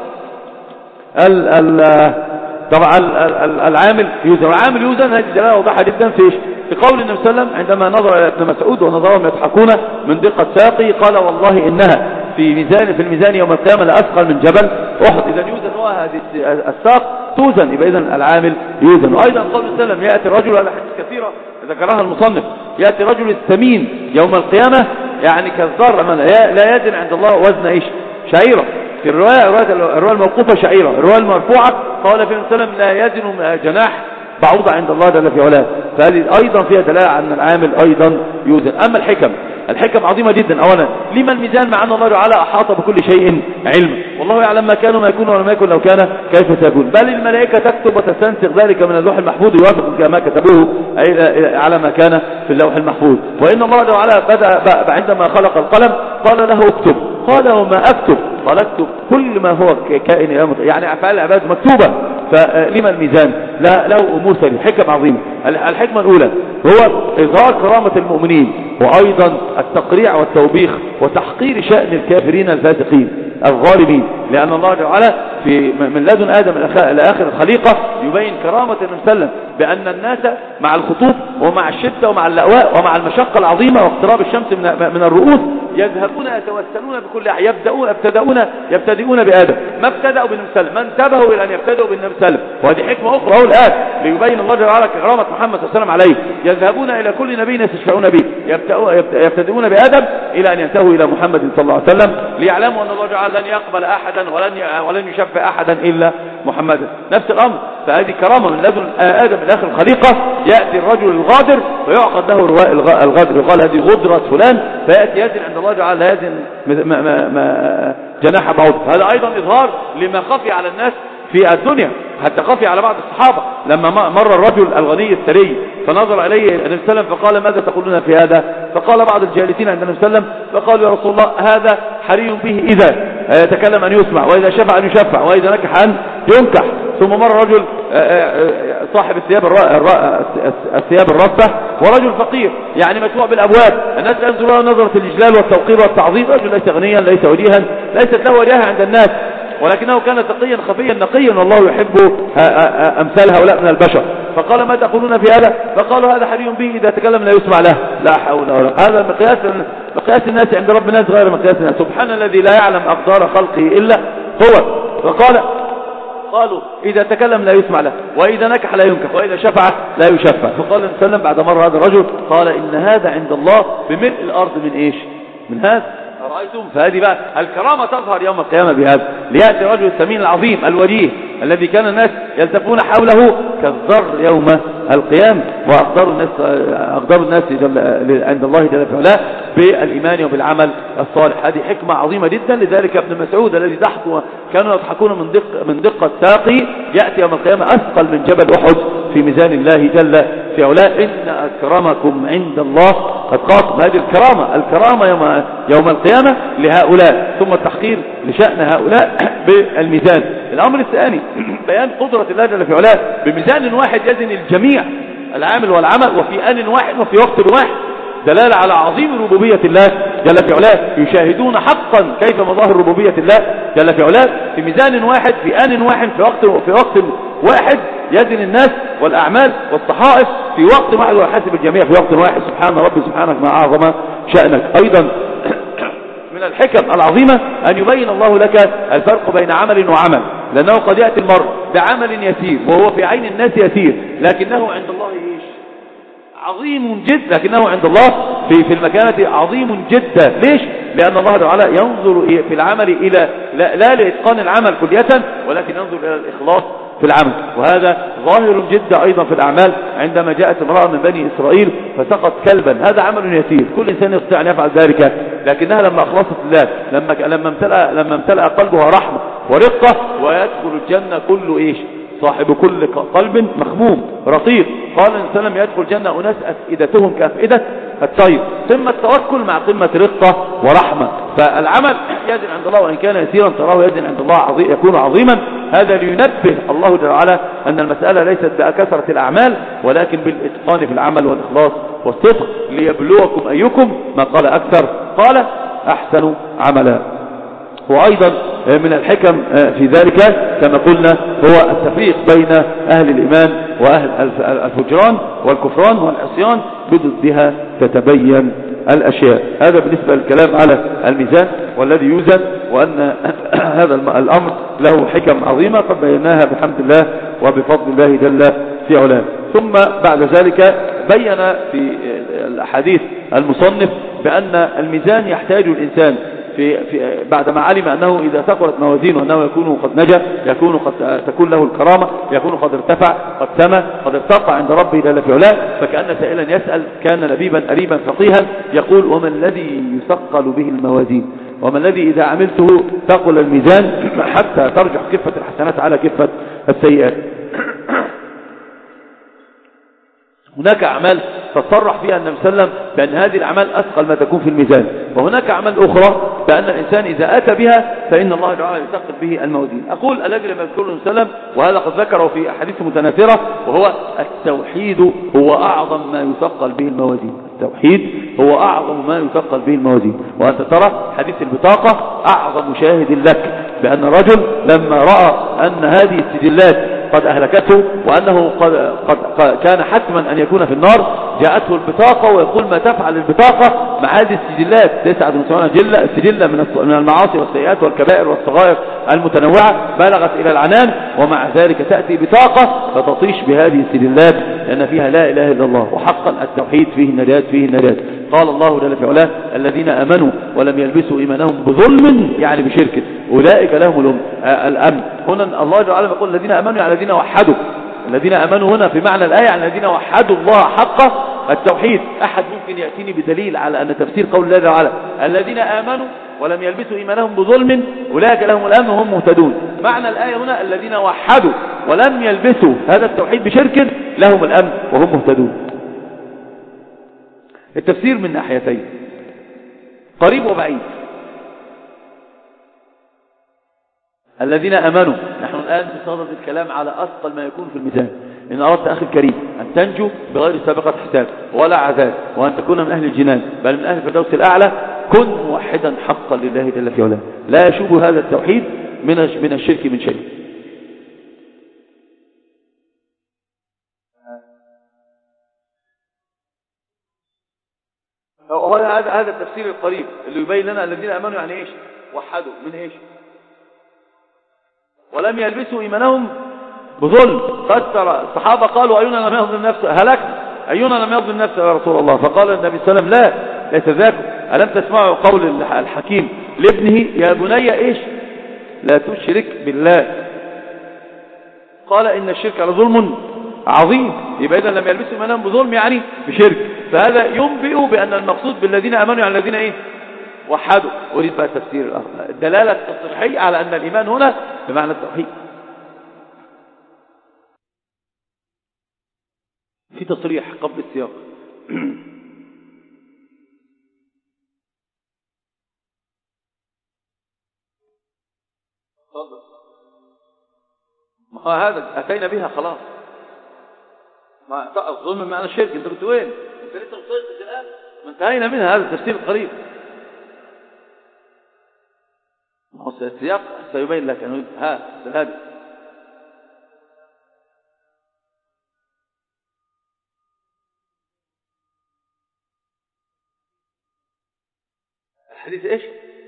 A: ال ال طبعا العامل يوزن. والعامل يوزن هذه دلالة واضحة جدا في في قول النبي صلى الله عليه وسلم عندما نظر إلى ابن مسعود ونظرهم يضحكون من دقة ساقي قال والله إنها في ميزان في الميزان يوم القيامة لأثقل من جبل أحد. إذا يوزن هو هذه الساق توزن، يبقى إذن العامل يوزن. وأيضا قول النبي صلى الله عليه وسلم يأتي الرجل، هذا حديث كثيرة ذكرها المصنف، يأتي رجل الثمين يوم القيامة يعني كالذر لا يزن عند الله وزن إيش؟ شعيرة. في الرواية الرواية الموقوفة شعيرة، الرواية المرفوعة قال في النبي لا يزن جناح بعوضة عند الله جل في علاه. فهذه أيضا فيها دلالة على أن العامل أيضا يوزن. أما الحكم، الحكم عظيمة جدا. أولا لما الميزان مع أن الله تعالى أحاط بكل شيء علما، والله يعلم ما كان وما يكون وما يكون لو كان كيف سيكون. بل الملائكة تكتب وتستنسخ ذلك من اللوح المحفوظ يوافق ما كتبوه أي على ما كان في اللوح المحفوظ. وإن الله تعالى بدأ عندما خلق القلم قال له اكتب، قال وما أكتب؟ قال اكتب كل ما هو كائن، يعني أفعال العباد مكتوبة. فلما الميزان؟ لا له أمور ثانية، حكم عظيمة. الحكمة الأولى هو إظهار كرامة المؤمنين، وأيضا التقريع والتوبيخ وتحقير شأن الكافرين الفاسقين الظالمين، لأن الله تعالى في من لدن آدم إلى آخر الخليقة يبين كرامة النبي صلى الله عليه وسلم بأن الناس مع الخطوب ومع الشدة ومع اللأواء ومع المشقة العظيمة واقتراب الشمس من من الرؤوس يذهبون يتوسلون بكل يبدأون يبتدؤون يبتدئون بآدم. ما ابتدأوا بالنبي صلى الله عليه وسلم، ما انتبهوا إلى أن يبتدئوا بالنبي صلى الله عليه وسلم. وهذه حكمة أخرى أهو الآن ليبين الله جل وعلا كرامة محمد صلى الله عليه وسلم عليه. يذهبون إلى كل نبي يستشفعون به، يبتدئون بآدم إلى أن ينتهوا إلى محمد صلى الله عليه وسلم، ليعلموا أن الله جل لن يقبل أحدا ولن ولن يشفع أحدا إلا محمدا. نفس الأمر، فهذه كرامة من لدن آدم إلى آخر الخليقة. يأتي الرجل الغادر ويعقد له رواء الغادر، يقال هذه غدرة فلان، فيأتي يزن عند الله جل لا يزن جناح بعوض. هذا أيضا إظهار لما خفي على الناس في الدنيا، حتى خفي على بعض الصحابة لما مر الرجل الغني الثري فنظر إليه النبي صلى الله عليه وسلم فقال ماذا تقولون في هذا؟ فقال بعض الجالسين عند النبي صلى الله عليه وسلم فقالوا يا رسول الله هذا حري به إذا يتكلم أن يسمع، وإذا شفع أن يشفع، وإذا نكح أن ينكح. ثم مر رجل صاحب الثياب الثياب الرفة ورجل فقير يعني مدفوع بالأبواب، الناس ينظرون نظرة الإجلال والتوقير والتعظيم. رجل ليس غنيا ليس وديها ليست له وجاهة عند الناس، ولكنه كان تقيا خفيا نقيا والله يحب أمثال هؤلاء من البشر. فقال ما تقولون في هذا؟ فقالوا هذا حري به إذا تكلم لا يسمع له. لا حول ولا قوة. هذا مقياس مقياس الناس عند رب الناس غير مقياس الناس. سبحان الذي لا يعلم أقدار خلقه إلا هو. فقال قالوا إذا تكلم لا يسمع له، وإذا نكح لا ينكح، وإذا شفع لا يشفع. فقال النبي صلى الله عليه وسلم بعد مر هذا الرجل قال إن هذا عند الله بملء الأرض من إيش؟ من هذا. رأيتم؟ فهذه بقى الكرامة تظهر يوم القيامة بهذا. ليأتي رجل الثمين العظيم الوجيه الذي كان الناس يلتفون حوله كالذر يوم القيامة، وأقدر الناس أقدر الناس عند الله جل وعلا بالإيمان وبالعمل الصالح. هذه حكمة عظيمة جدا. لذلك ابن مسعود الذي ضحك كانوا يضحكون من دق من دقة ساقي يأتي يوم القيامة أثقل من جبل أحد في ميزان الله جل في علاه. إن أكرمكم عند الله أتقاكم. هذه الكرامة الكرامة يوم يوم القيامة لهؤلاء، ثم التحقير لشأن هؤلاء بالميزان. الأمر الثاني بيان قدرة الله جل في علاه بميزان واحد يزن الجميع العامل والعمل وفي آن واحد وفي وقت واحد، دلالة على عظيم ربوبية الله جل في علاه. يشاهدون حقا كيف مظاهر ربوبية الله جل في علاه في ميزان واحد في آن واحد في وقت في وقت واحد، يزن الناس والأعمال والصحائف في وقت واحد ويحاسب الجميع في وقت واحد. سبحان ربي سبحانك ما أعظم شأنك. أيضا من الحكم العظيمة أن يبين الله لك الفرق بين عمل وعمل، لأنه قد يأتي المرء بعمل يسير وهو في عين الناس يسير، لكنه عند الله إيش؟ عظيم جدا. لكنه عند الله في في المكانة عظيم جدا. ليش؟ لأن الله تعالى ينظر في العمل إلى لا, لا لإتقان العمل كلية، ولكن ينظر إلى الإخلاص في العمل. وهذا ظاهر جدا أيضا في الأعمال. عندما جاءت امرأة من بني إسرائيل فسقط كلبا، هذا عمل يسير كل إنسان يستطيع أن يفعل ذلك، لكنها لما أخلصت الله لما لما امتلأ لما امتلأ قلبها رحمة ورقة ويدخل الجنة كل إيش؟ صاحب كل قلب مخموم رقيق. قال النبي صلى الله عليه وسلم يدخل الجنة أناس أفئدتهم كأفئدة الطير. ثم التوكل مع قمة رقة ورحمة. فالعمل يزن عند الله وإن كان يسيرا تراه يزن عند الله عظيم يكون عظيما. هذا لينبه الله جل وعلا أن المسألة ليست بكثرة الأعمال ولكن بالإتقان في العمل والإخلاص والصدق، ليبلوكم أيكم ما قال أكثر قال أحسن عملا. وأيضا من الحكم في ذلك كما قلنا هو التفريق بين أهل الإيمان وأهل الفجران والكفران والعصيان، بضدها تتبين الأشياء. هذا بالنسبة للكلام على الميزان والذي يوزن، وأن هذا الأمر له حكم عظيمة قد بيناها بحمد الله وبفضل الله جل في علاه. ثم بعد ذلك بين في الأحاديث المصنف بأن الميزان يحتاج الإنسان في في بعدما علم أنه إذا ثقلت موازينه أنه يكون قد نجا، يكون قد تكون له الكرامة، يكون قد ارتفع، قد سمى، قد ارتقى عند ربه جل في علاه. فكأن سائلا يسأل كان لبيبا أريبا فقيها يقول وما الذي يثقل به الموازين؟ وما الذي إذا عملته ثقل الميزان حتى ترجح كفة الحسنات على كفة السيئات؟ هناك أعمال تصرح فيها النبي صلى الله عليه وسلم بأن هذه الأعمال أثقل ما تكون في الميزان، وهناك أعمال أخرى بأن الإنسان إذا أتى بها فإن الله تعالى يثقل به الموازين. أقول الأجر ما يذكره النبي صلى الله عليه وسلم، وهذا قد ذكره في أحاديث متناثرة، وهو التوحيد هو أعظم ما يثقل به الموازين. التوحيد هو أعظم ما يثقل به الموازين. وأنت ترى حديث البطاقة أعظم شاهد لك بأن رجل لما رأى أن هذه السجلات قد أهلكته وأنه قد, قد, قد كان حتما أن يكون في النار، جاءته البطاقة ويقول ما تفعل البطاقة مع هذه السجلات تسعة وتسعين جلة سجلة من المعاصي والسيئات والكبائر والصغائر المتنوعة بلغت إلى العنان، ومع ذلك تأتي بطاقة فتطيش بهذه السجلات لأن فيها لا إله إلا الله، وحقا التوحيد فيه النجاة فيه النجاة. قال الله جل في علاه الذين آمنوا ولم يلبسوا إيمانهم بظلم يعني بشرك أولئك لهم الأمن. هنا الله جل وعلا يقول الذين آمنوا يعني الذين وحدوا، الذين آمنوا هنا في معنى الآية يعني الذين وحدوا الله حق التوحيد. أحد ممكن يأتيني بدليل على أن تفسير قول الله جل وعلا الذين آمنوا ولم يلبسوا إيمانهم بظلم أولئك لهم الأمن وهم مهتدون، معنى الآية هنا الذين وحدوا ولم يلبسوا هذا التوحيد بشرك لهم الأمن وهم مهتدون. التفسير من ناحيتين قريب وبعيد. الذين آمنوا، نحن الآن في صدد الكلام على أثقل ما يكون في الميزان. إن أردت أخي الكريم أن تنجو بغير سابقة حساب ولا عذاب وأن تكون من أهل الجنان بل من أهل الفردوس الأعلى، كن موحدا حقا لله جل في علاه، لا يشوب هذا التوحيد من من الشرك من شيء. هذا هذا التفسير القريب اللي يبين لنا الذين آمنوا يعني إيش؟ وحدوا من إيش؟ ولم يلبسوا إيمانهم بظلم. قد ترى الصحابة قالوا أينا لم يظلم نفسه هلكنا، أينا لم يظلم نفسه يا رسول الله؟ فقال النبي صلى الله عليه وسلم لا ليس ذاك، ألم تسمعوا قول الحكيم لابنه يا بني إيش؟ لا تشرك بالله. قال إن الشرك لظلم عظيم، يبقى إذا لم يلبسوا إيمانهم بظلم يعني بشرك، فهذا ينبئ بأن المقصود بالذين آمنوا يعني الذين إيه؟ وحدوا. أريد بقى تفسير الآخر الدلالة التصريحية على أن الإيمان هنا بمعنى التوحيد. في تصريح قبل السياق ما هذا أتينا بها خلاص، ما الظلم معنى الشرك. انت كنت وين؟ انت لسه وصلت الآن؟ ما انتهينا منها. هذا التفسير القريب. ما هو السياق سيبين لك أنه ها هذا الحديث ايش؟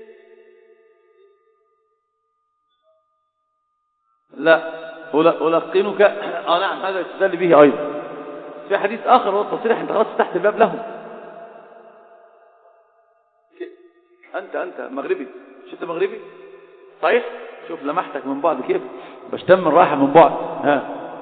A: لا ألقنك اه نعم هذا يستدل به ايضا. في حديث اخر هو التصريح، انت خلاص تحت الباب لهم. انت انت مغربي، مش انت مغربي صحيح؟ شوف لمحتك من بعض كيف بشتم الراحة من بعض. ها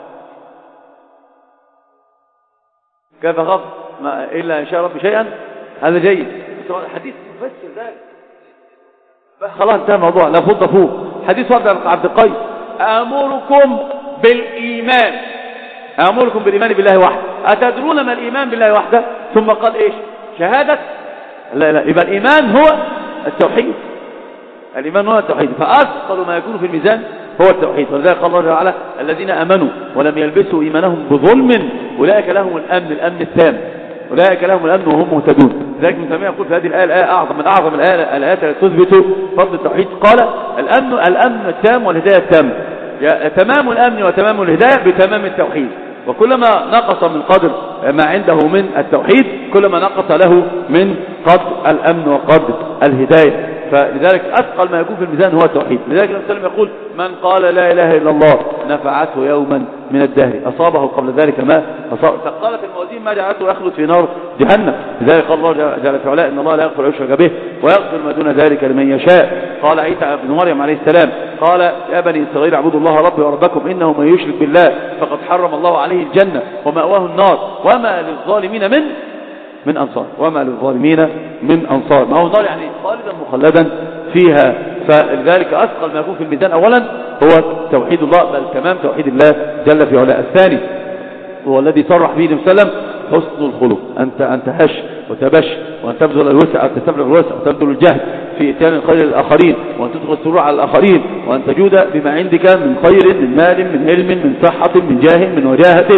A: كيف غض ما إلا إن شاء ربي شيئا هذا جيد. الحديث مفسر ذلك خلاص انتهى الموضوع. لا فض فوق حديث ورد عبد القيس آمركم بالإيمان، آمركم بالإيمان بالله وحده. أتدرون ما الإيمان بالله وحده؟ ثم قال إيش؟ شهادة لا لا. يبقى الإيمان هو التوحيد، الإيمان هو التوحيد، فأثقل ما يكون في الميزان هو التوحيد. ولذلك قال الله تعالى الذين آمنوا ولم يلبسوا إيمانهم بظلم أولئك لهم الأمن، الأمن التام، أولئك لهم الأمن وهم مهتدون. لذلك ابن تيمية يقول في هذه الآية الآية أعظم من أعظم الآيات التي تثبت فضل التوحيد. قال الأمن الأمن التام والهداية التامة، تمام الأمن وتمام الهداية بتمام التوحيد. وكلما نقص من قدر ما عنده من التوحيد كلما نقص له من قدر الأمن وقدر الهداية. فلذلك أثقل ما يكون في الميزان هو التوحيد. لذلك النبي صلى الله عليه وسلم يقول من قال لا إله إلا الله نفعته يوما من الدهر أصابه قبل ذلك ما أصاب. فقالت الموازين ما جعلته يخلد في نار جهنم. لذلك قال الله جل في علاه إن الله لا يغفر يشرك به ويغفر ما دون ذلك لمن يشاء. قال عيسى بن مريم عليه السلام قال يا بني إسرائيل اعبدوا الله ربي وربكم إنه من يشرك بالله فقد حرم الله عليه الجنة ومأواه النار وما للظالمين من من أنصار، وما للظالمين من أنصار. ما هو النار يعني خالدا مخلدا فيها. فلذلك أثقل ما يكون في الميزان أولا هو توحيد الله، بل تمام توحيد الله جل في علاه. الثاني هو الذي صرح به النبي صلى الله عليه وسلم حسن الخلق، أنت أنت هش وتبش وأن تبذل الوسع، أن تستبلغ الوسع وتبذل الجهد في إتيان الخير للآخرين وأن تدخل السرور على الآخرين وأن تجود بما عندك من خير من مال من علم من صحة من جاه من وجاهة.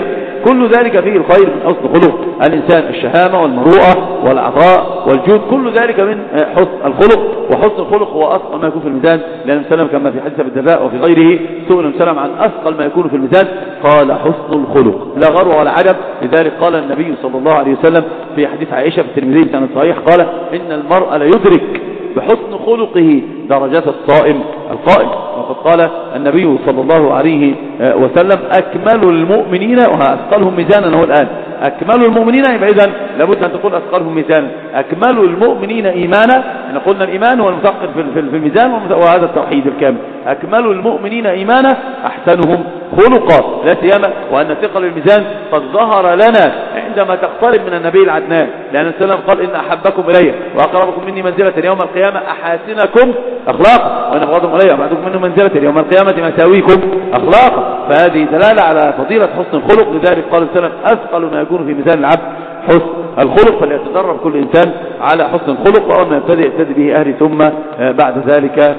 A: كل ذلك فيه الخير من حسن خلق الإنسان، الشهامة والمروءة والعطاء والجود، كل ذلك من حسن الخلق. وحسن الخلق هو أثقل ما يكون في الميزان، لأن السلام كما في حديث الدفاء وفي غيره سئل السلام عن أثقل ما يكون في الميزان قال حسن الخلق، لا غرو ولا عجب. لذلك قال النبي صلى الله عليه وسلم في حديث عائشة في الترمذي بسند صحيح قال إن المرء لا يدرك بحسن خلقه درجات الصائم القائم. وقد قال النبي صلى الله عليه وسلم أكمل المؤمنين، وأثقلهم ميزانا هو الآن أكمل المؤمنين، يبقى إذن لابد أن تقول أثقلهم ميزانا. أكمل المؤمنين إيمانا، احنا قلنا الإيمان هو المثقل في الميزان وهذا التوحيد الكامل. أكمل المؤمنين إيمانا أحسنهم خلقا، لا سيما وأن ثقل الميزان قد ظهر لنا عندما تقترب من النبي العدنان، لأن السلام قال إن أحبكم إلي وأقربكم مني منزلة يوم القيامة أحاسنكم أخلاقا، وإن أبغضكم إلي وأبعدكم منه منزلة يوم القيامة مساويكم أخلاقا. فهذه دلالة على فضيلة حسن الخلق. لذلك قال السلام أثقل ما يكون في ميزان العبد حسن الخلق، فليتدرب كل إنسان على حسن الخلق، وأول ما يبتدئ يبتدئ به أهلي ثم بعد ذلك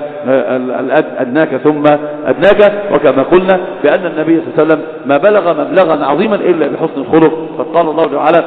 A: أدناك ثم أدناك. وكما قلنا بأن النبي صلى الله عليه وسلم ما بلغ مبلغا عظيما إلا بحسن الخلق، فقال الله تعالى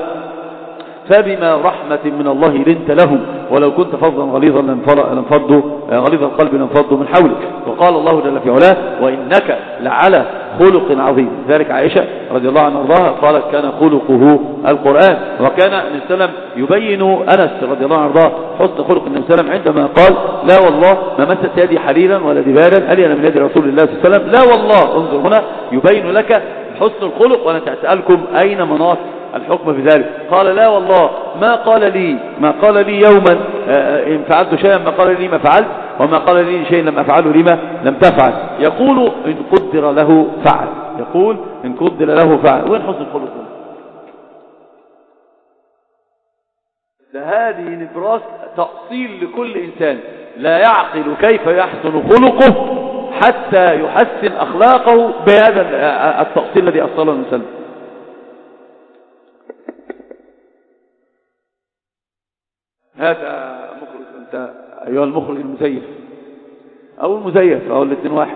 A: فبما رحمة من الله لنت لهم ولو كنت فظا غليظا لانفضوا غليظ القلب لانفضوا من حولك. وقال الله جل في علاه وإنك لعلى خلق عظيم. ذلك عائشة رضي الله عنها وارضاها قالت كان خلقه القرآن. وكان النبي صلى الله عليه وسلم يبين أنس رضي الله عنه وارضاه حسن خلق النبي صلى الله عليه وسلم عندما قال لا والله ما مسست يدي حريرا ولا دبالا ألين من يد رسول الله صلى الله عليه وسلم. لا والله، انظر هنا يبين لك حسن الخلق. وانا سأسألكم أين مناط الحكم في ذلك؟ قال لا والله ما قال لي ما قال لي يوما إن فعلت شيئا ما قال لي ما فعلت، وما قال لي شيء لم أفعله لما لم تفعل. يقول إن قدر له فعل، يقول إن قدر له فعل. وين حسن الخلق؟ هذه نبراس تأصيل لكل إنسان لا يعقل كيف يحسن خلقه حتى يحسن أخلاقه بهذا التأصيل الذي أصله الإنسان. هذا مخرج أنت أيها المخرج المزيف أو المزيف أو الاثنين واحد.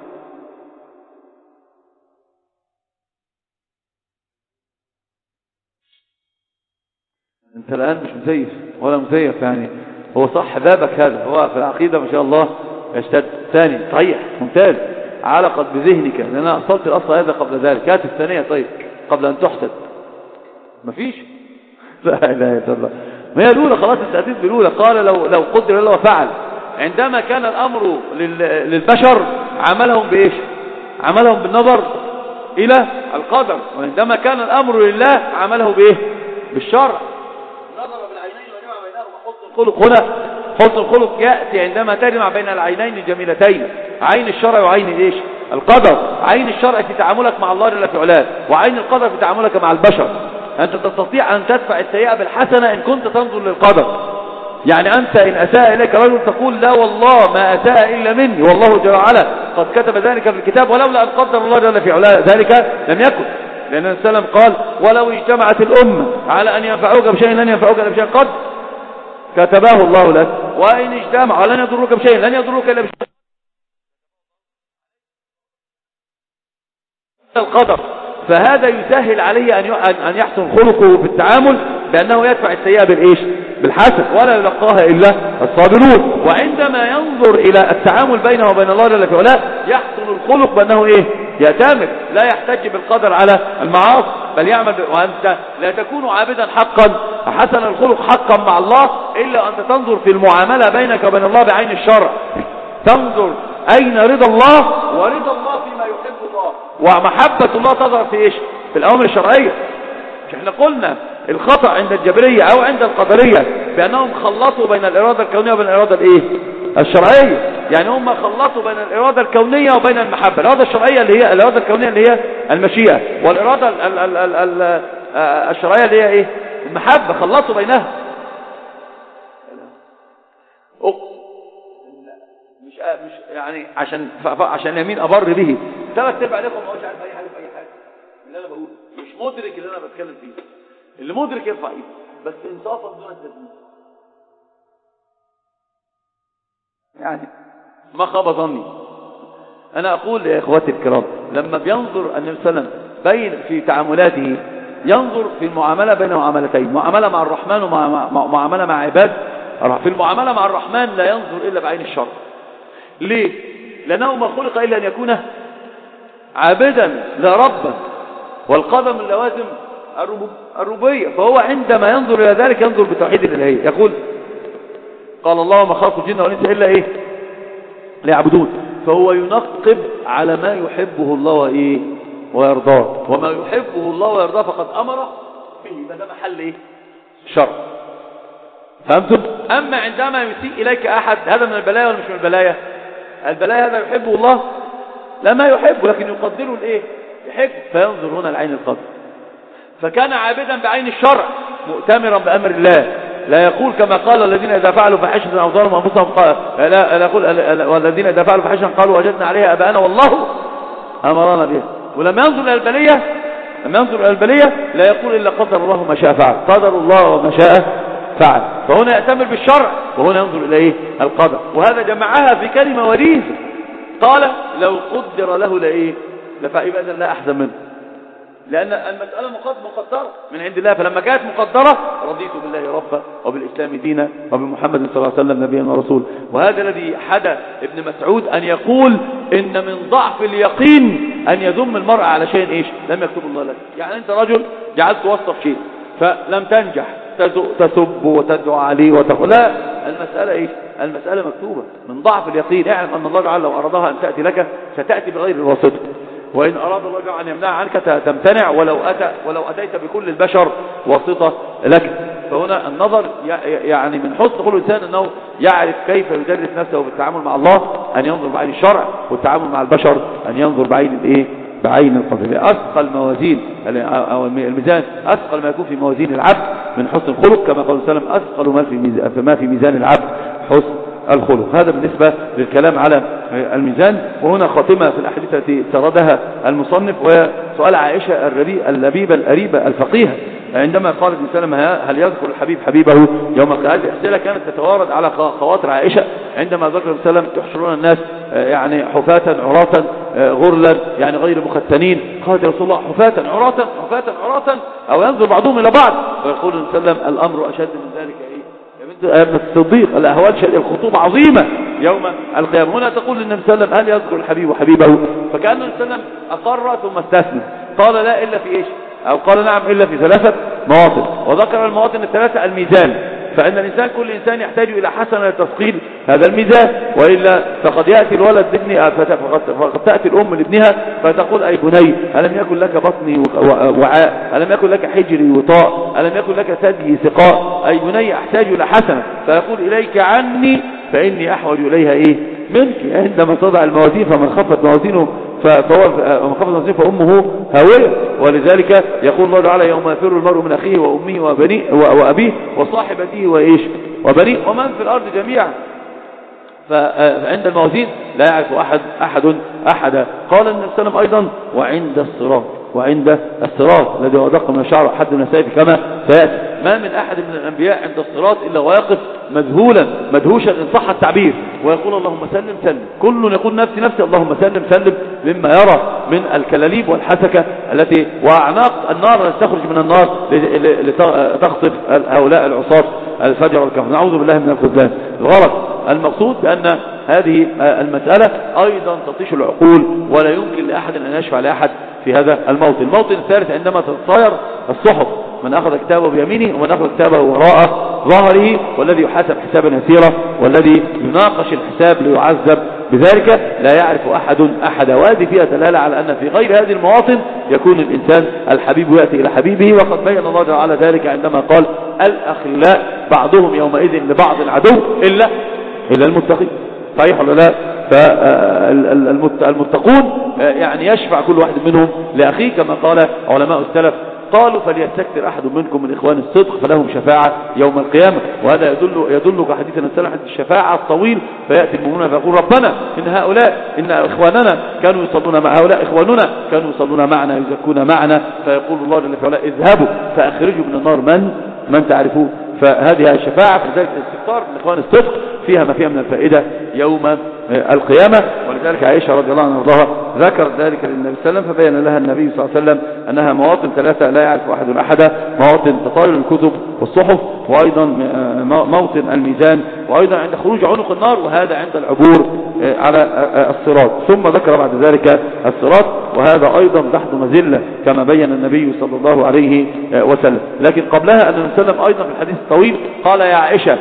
A: أنت الآن مش مزيف ولا مزيف، يعني هو صح بابك هذا، هو في العقيدة ما شاء الله يشتد. ثاني صحيح ممتاز، علقت بذهنك لأن أنا أصلت الأصل هذا قبل ذلك. هات الثانية طيب قبل أن تحسد. مفيش لا إله إلا الله. ما هي الأولى خلاص التأديب بالأولى. قال لو لو قدر الله وفعل. عندما كان الأمر للبشر عملهم بإيش؟ عملهم بالنظر إلى القدر. وعندما كان الأمر لله عمله بإيه؟ بالشرع. نظر بالعينين وجمع بينهما حسن الخلق. هنا حسن الخلق يأتي عندما تجمع بين العينين الجميلتين، عين الشرع وعين إيش؟ القدر. عين الشرع في تعاملك مع الله جل في علاه، وعين القدر في تعاملك مع البشر. أنت تستطيع أن تدفع السيئة بالحسنة إن كنت تنظر للقدر. يعني أنت إن أساء إليك رجل تقول لا والله ما أساء إلا مني والله جل وعلا قد كتب ذلك في الكتاب، ولولا أن قدر الله جل في علاه ذلك لم يكن. لأن السلام قال ولو اجتمعت الأمة على أن ينفعوك بشيء لن ينفعوك إلا بشيء قد كتبه الله لك، وإن اجتمعوا لن يضروك بشيء لن يضروك إلا بشيء القدر. فهذا يسهل عليه أن يحسن خلقه في التعامل بأنه يدفع السيئة بالإيش؟ بالحسن، ولا يلقاها إلا الصابرون. وعندما ينظر إلى التعامل بينه وبين الله جل في علاه يحسن الخلق بأنه إيه؟ يأتمر، لا يحتج بالقدر على المعاصي بل يعمل. وأنت لا تكون عابدا حقا حسن الخلق حقا مع الله إلا أنت تنظر في المعاملة بينك وبين الله بعين الشرع. تنظر أين رضا الله، ورضا الله فيما يحب الله، ومحبة الله تظهر في إيش؟ في الأوامر الشرعية. مش احنا قلنا الخطأ عند الجبرية أو عند القدرية بأنهم خلطوا بين الإرادة الكونية وبين الإرادة الإيه؟ الشرعية. يعني هم خلطوا بين الإرادة الكونية وبين المحبة. الإرادة الشرعية اللي هي الإرادة الكونية اللي هي المشيئة، والإرادة ال ال ال ال الشرعية اللي هي إيه؟ المحبة. خلطوا بينها. مش مش يعني عشان عشان اليمين أبر به ثلاث ارباع عليكم ما هوش عارف أي حاجة في أي حاجة اللي أنا بقوله، مش مدرك اللي أنا بتكلم فيه. اللي مدرك يرفع ايده بس انصافا دون التزميت. يعني ما خاب ظني. انا اقول يا اخواتي الكرام لما بينظر النبي صلى الله عليه وسلم بين في تعاملاته ينظر في المعاملة بين معاملتين، معاملة مع الرحمن ومعاملة مع عباد. في المعاملة مع الرحمن لا ينظر إلا بعين الشرع. ليه؟ لأنه ما خلق إلا أن يكون عابدا لا ربا، والقدم من لوازم الربوبية. فهو عندما ينظر إلى ذلك ينظر بتوحيد الإلهية. يقول قال الله وما خلق الجن والإنس إلا إيه ليعبدون. فهو ينقب على ما يحبه الله وإيه ويرضاه، وما يحبه الله ويرضاه فقد أمر فيه، ده محل إيه شرع. فهمتم؟ أما عندما يسيء إليك أحد، هذا من البلايا ولا مش من البلايا؟ البلايا هذا يحبه الله لا ما يحبه، لكن يقدره الإيه يحب، فينظر هنا العين القدر. فكان عابدا بعين الشرع مؤتمرا بأمر الله، لا يقول كما قال الذين إذا فعلوا فحشة أو ظلموا أنفسهم قال لا, لا يقول والذين إذا فعلوا فحشة قالوا وجدنا عليها أباءنا والله أمرنا بها. ولما ينظر إلى البلية لما ينظر إلى البلية لا يقول إلا قدر الله ما شاء فعل، قدر الله وما شاء فعل. فهنا يأتمر بالشرع وهنا ينظر إلى إيه القدر. وهذا جمعها في كلمة وريث، قال لو قدر له لإيه لفعبادا لا أحزن منه، لأن المسألة مقدرة من عند الله. فلما كانت مقدرة رضيت بالله ربا وبالإسلام دينا وبمحمد صلى الله عليه وسلم نبيا ورسول. وهذا الذي حدى ابن مسعود أن يقول إن من ضعف اليقين أن يذم المرء على شيء إيش لم يكتب الله لك. يعني أنت رجل جعلت توصف شيء فلم تنجح تسب وتدعو عليه وتقول لا، المسألة إيش المسألة مكتوبة. من ضعف اليقين اعلم أن الله تعالى لو أرادها أن تأتي لك ستأتي بغير الواسطة، وإن أراد الله جعل أن يمنع عنك تمتنع، ولو أتى ولو أتيت بكل البشر واسطة لك. فهنا النظر يعني من حسن خلق الإنسان أنه يعرف كيف يدرس نفسه بالتعامل مع الله، أن ينظر بعين الشرع، والتعامل مع البشر أن ينظر بعين الإيه بعين القدر. أثقل موازين أو الميزان أثقل ما يكون في موازين العبد من حسن الخلق، كما قال صلى الله عليه وسلم أثقل ما في ميزان ما في ميزان العبد حسن الخلق. هذا بالنسبة للكلام على الميزان. وهنا خاتمة في الأحاديث التي سردها المصنف، وسؤال عائشة اللبيبة الأريبة الفقيهة عندما قال ابن سلمة هل يذكر الحبيب حبيبه يوم القيامة. هذه الأسئلة كانت تتوارد على خواطر عائشة عندما ذكر ابن سلمة تحشرون الناس يعني حفاة عراة غرلا يعني غير مختنين. قال يا رسول الله حفاة عراة حفاة عراة أو ينظر بعضهم إلى بعض؟ ويقول ابن سلمة الأمر أشد من ذلك إيه يا ابن الصديق، الأهوال شديدة، الخطوبة عظيمة يوم القيامة. هنا تقول للنبي صلى الله عليه وسلم هل يذكر الحبيب حبيبه؟ فكأن النبي صلى الله عليه وسلم أقر ثم استثنى، قال لا إلا في إيش أو قال نعم إلا في ثلاثة مواطن، وذكر المواطن الثلاثة الميزان. فإن الإنسان كل إنسان يحتاج إلى حسنة لتثقيل هذا الميزان، وإلا فقد يأتي الولد لابنه فقد تأتي الأم لابنها فتقول أي بني ألم يكن لك بطني وعاء، ألم يكن لك حجري وطاء، ألم يكن لك ثدي سقاء، أي بني أحتاج إلى حسنة. فيقول إليك عني فإني أحوج إليها إيه منك. عندما تضع الموازين فمن خفت موازينه فهو من خفت موازينه فأمه هاوية. ولذلك يقول الله تعالى يوم يفر المرء من أخيه وأمه وبنيه وأبيه وصاحبته وإيش وبنيه ومن في الأرض جميعا. فعند الموازين لا يعرف أحد أحد أحدا. قال النبي صلى الله عليه وسلم أيضا وعند الصراط وعند الصراط الذي هو دق من الشعر حد من السيف كما سيأتي. ما من أحد من الأنبياء عند الصراط إلا ويقف مذهولا مدهوشا إن صح التعبير ويقول اللهم سلم سلم. كل يقول نفسي نفسي اللهم سلم سلم مما يرى من الكلاليب والحسكة التي وأعناق النار التي تخرج من النار لتخطف هؤلاء العصاة الفجر والكفر. نعوذ بالله من الخذلان. الغرض المقصود بأن هذه المسألة أيضا تطيش العقول ولا يمكن لأحد أن يشفع لأحد في هذا الموطن. الموطن الثالث عندما تتصاير الصحف، من أخذ كتابه بيمينه ومن أخذ كتابه وراء ظهره، والذي يحاسب حسابا يسيرا والذي يناقش الحساب ليعذب بذلك لا يعرف أحد أحد. وهذه فيها دلالة على أن في غير هذه المواطن يكون الإنسان الحبيب يأتي إلى حبيبه. وقد بين الله تعالى ذلك عندما قال الأخلاء بعضهم يومئذ لبعض العدو إلا إلا المتقين. صحيح ولا لا؟ فالمتقون يعني يشفع كل واحد منهم لأخيه كما قال علماء السلف قالوا فليستكثر أحد منكم من إخوان الصدق فلهم شفاعة يوم القيامة. وهذا يدل يدلك حديث النبي حديث الشفاعة الطويل. فيأتي المؤمنون فيقول ربنا إن هؤلاء إن إخواننا كانوا يصلون مع هؤلاء إخواننا كانوا يصلون معنا يزكون معنا. فيقول الله جل وعلا اذهبوا فأخرجوا من النار من من تعرفون. فهذه الشفاعة في ذلك الاستكثار من إخوان الصدق فيها ما فيها من الفائدة يوم القيامة. ولذلك عائشة رضي الله عنها وارضاها ذكرت ذلك للنبي صلى الله عليه وسلم، فبين لها النبي صلى الله عليه وسلم أنها مواطن ثلاثة لا يعرف أحد أحدا: مواطن تطاير الكتب والصحف، وأيضا موطن الميزان، وأيضا عند خروج عنق النار، وهذا عند العبور على الصراط. ثم ذكر بعد ذلك الصراط، وهذا أيضا تحت مذلة كما بين النبي صلى الله عليه وسلم. لكن قبلها أن النبي صلى الله عليه وسلم أيضا في الحديث الطويل قال: يا عائشة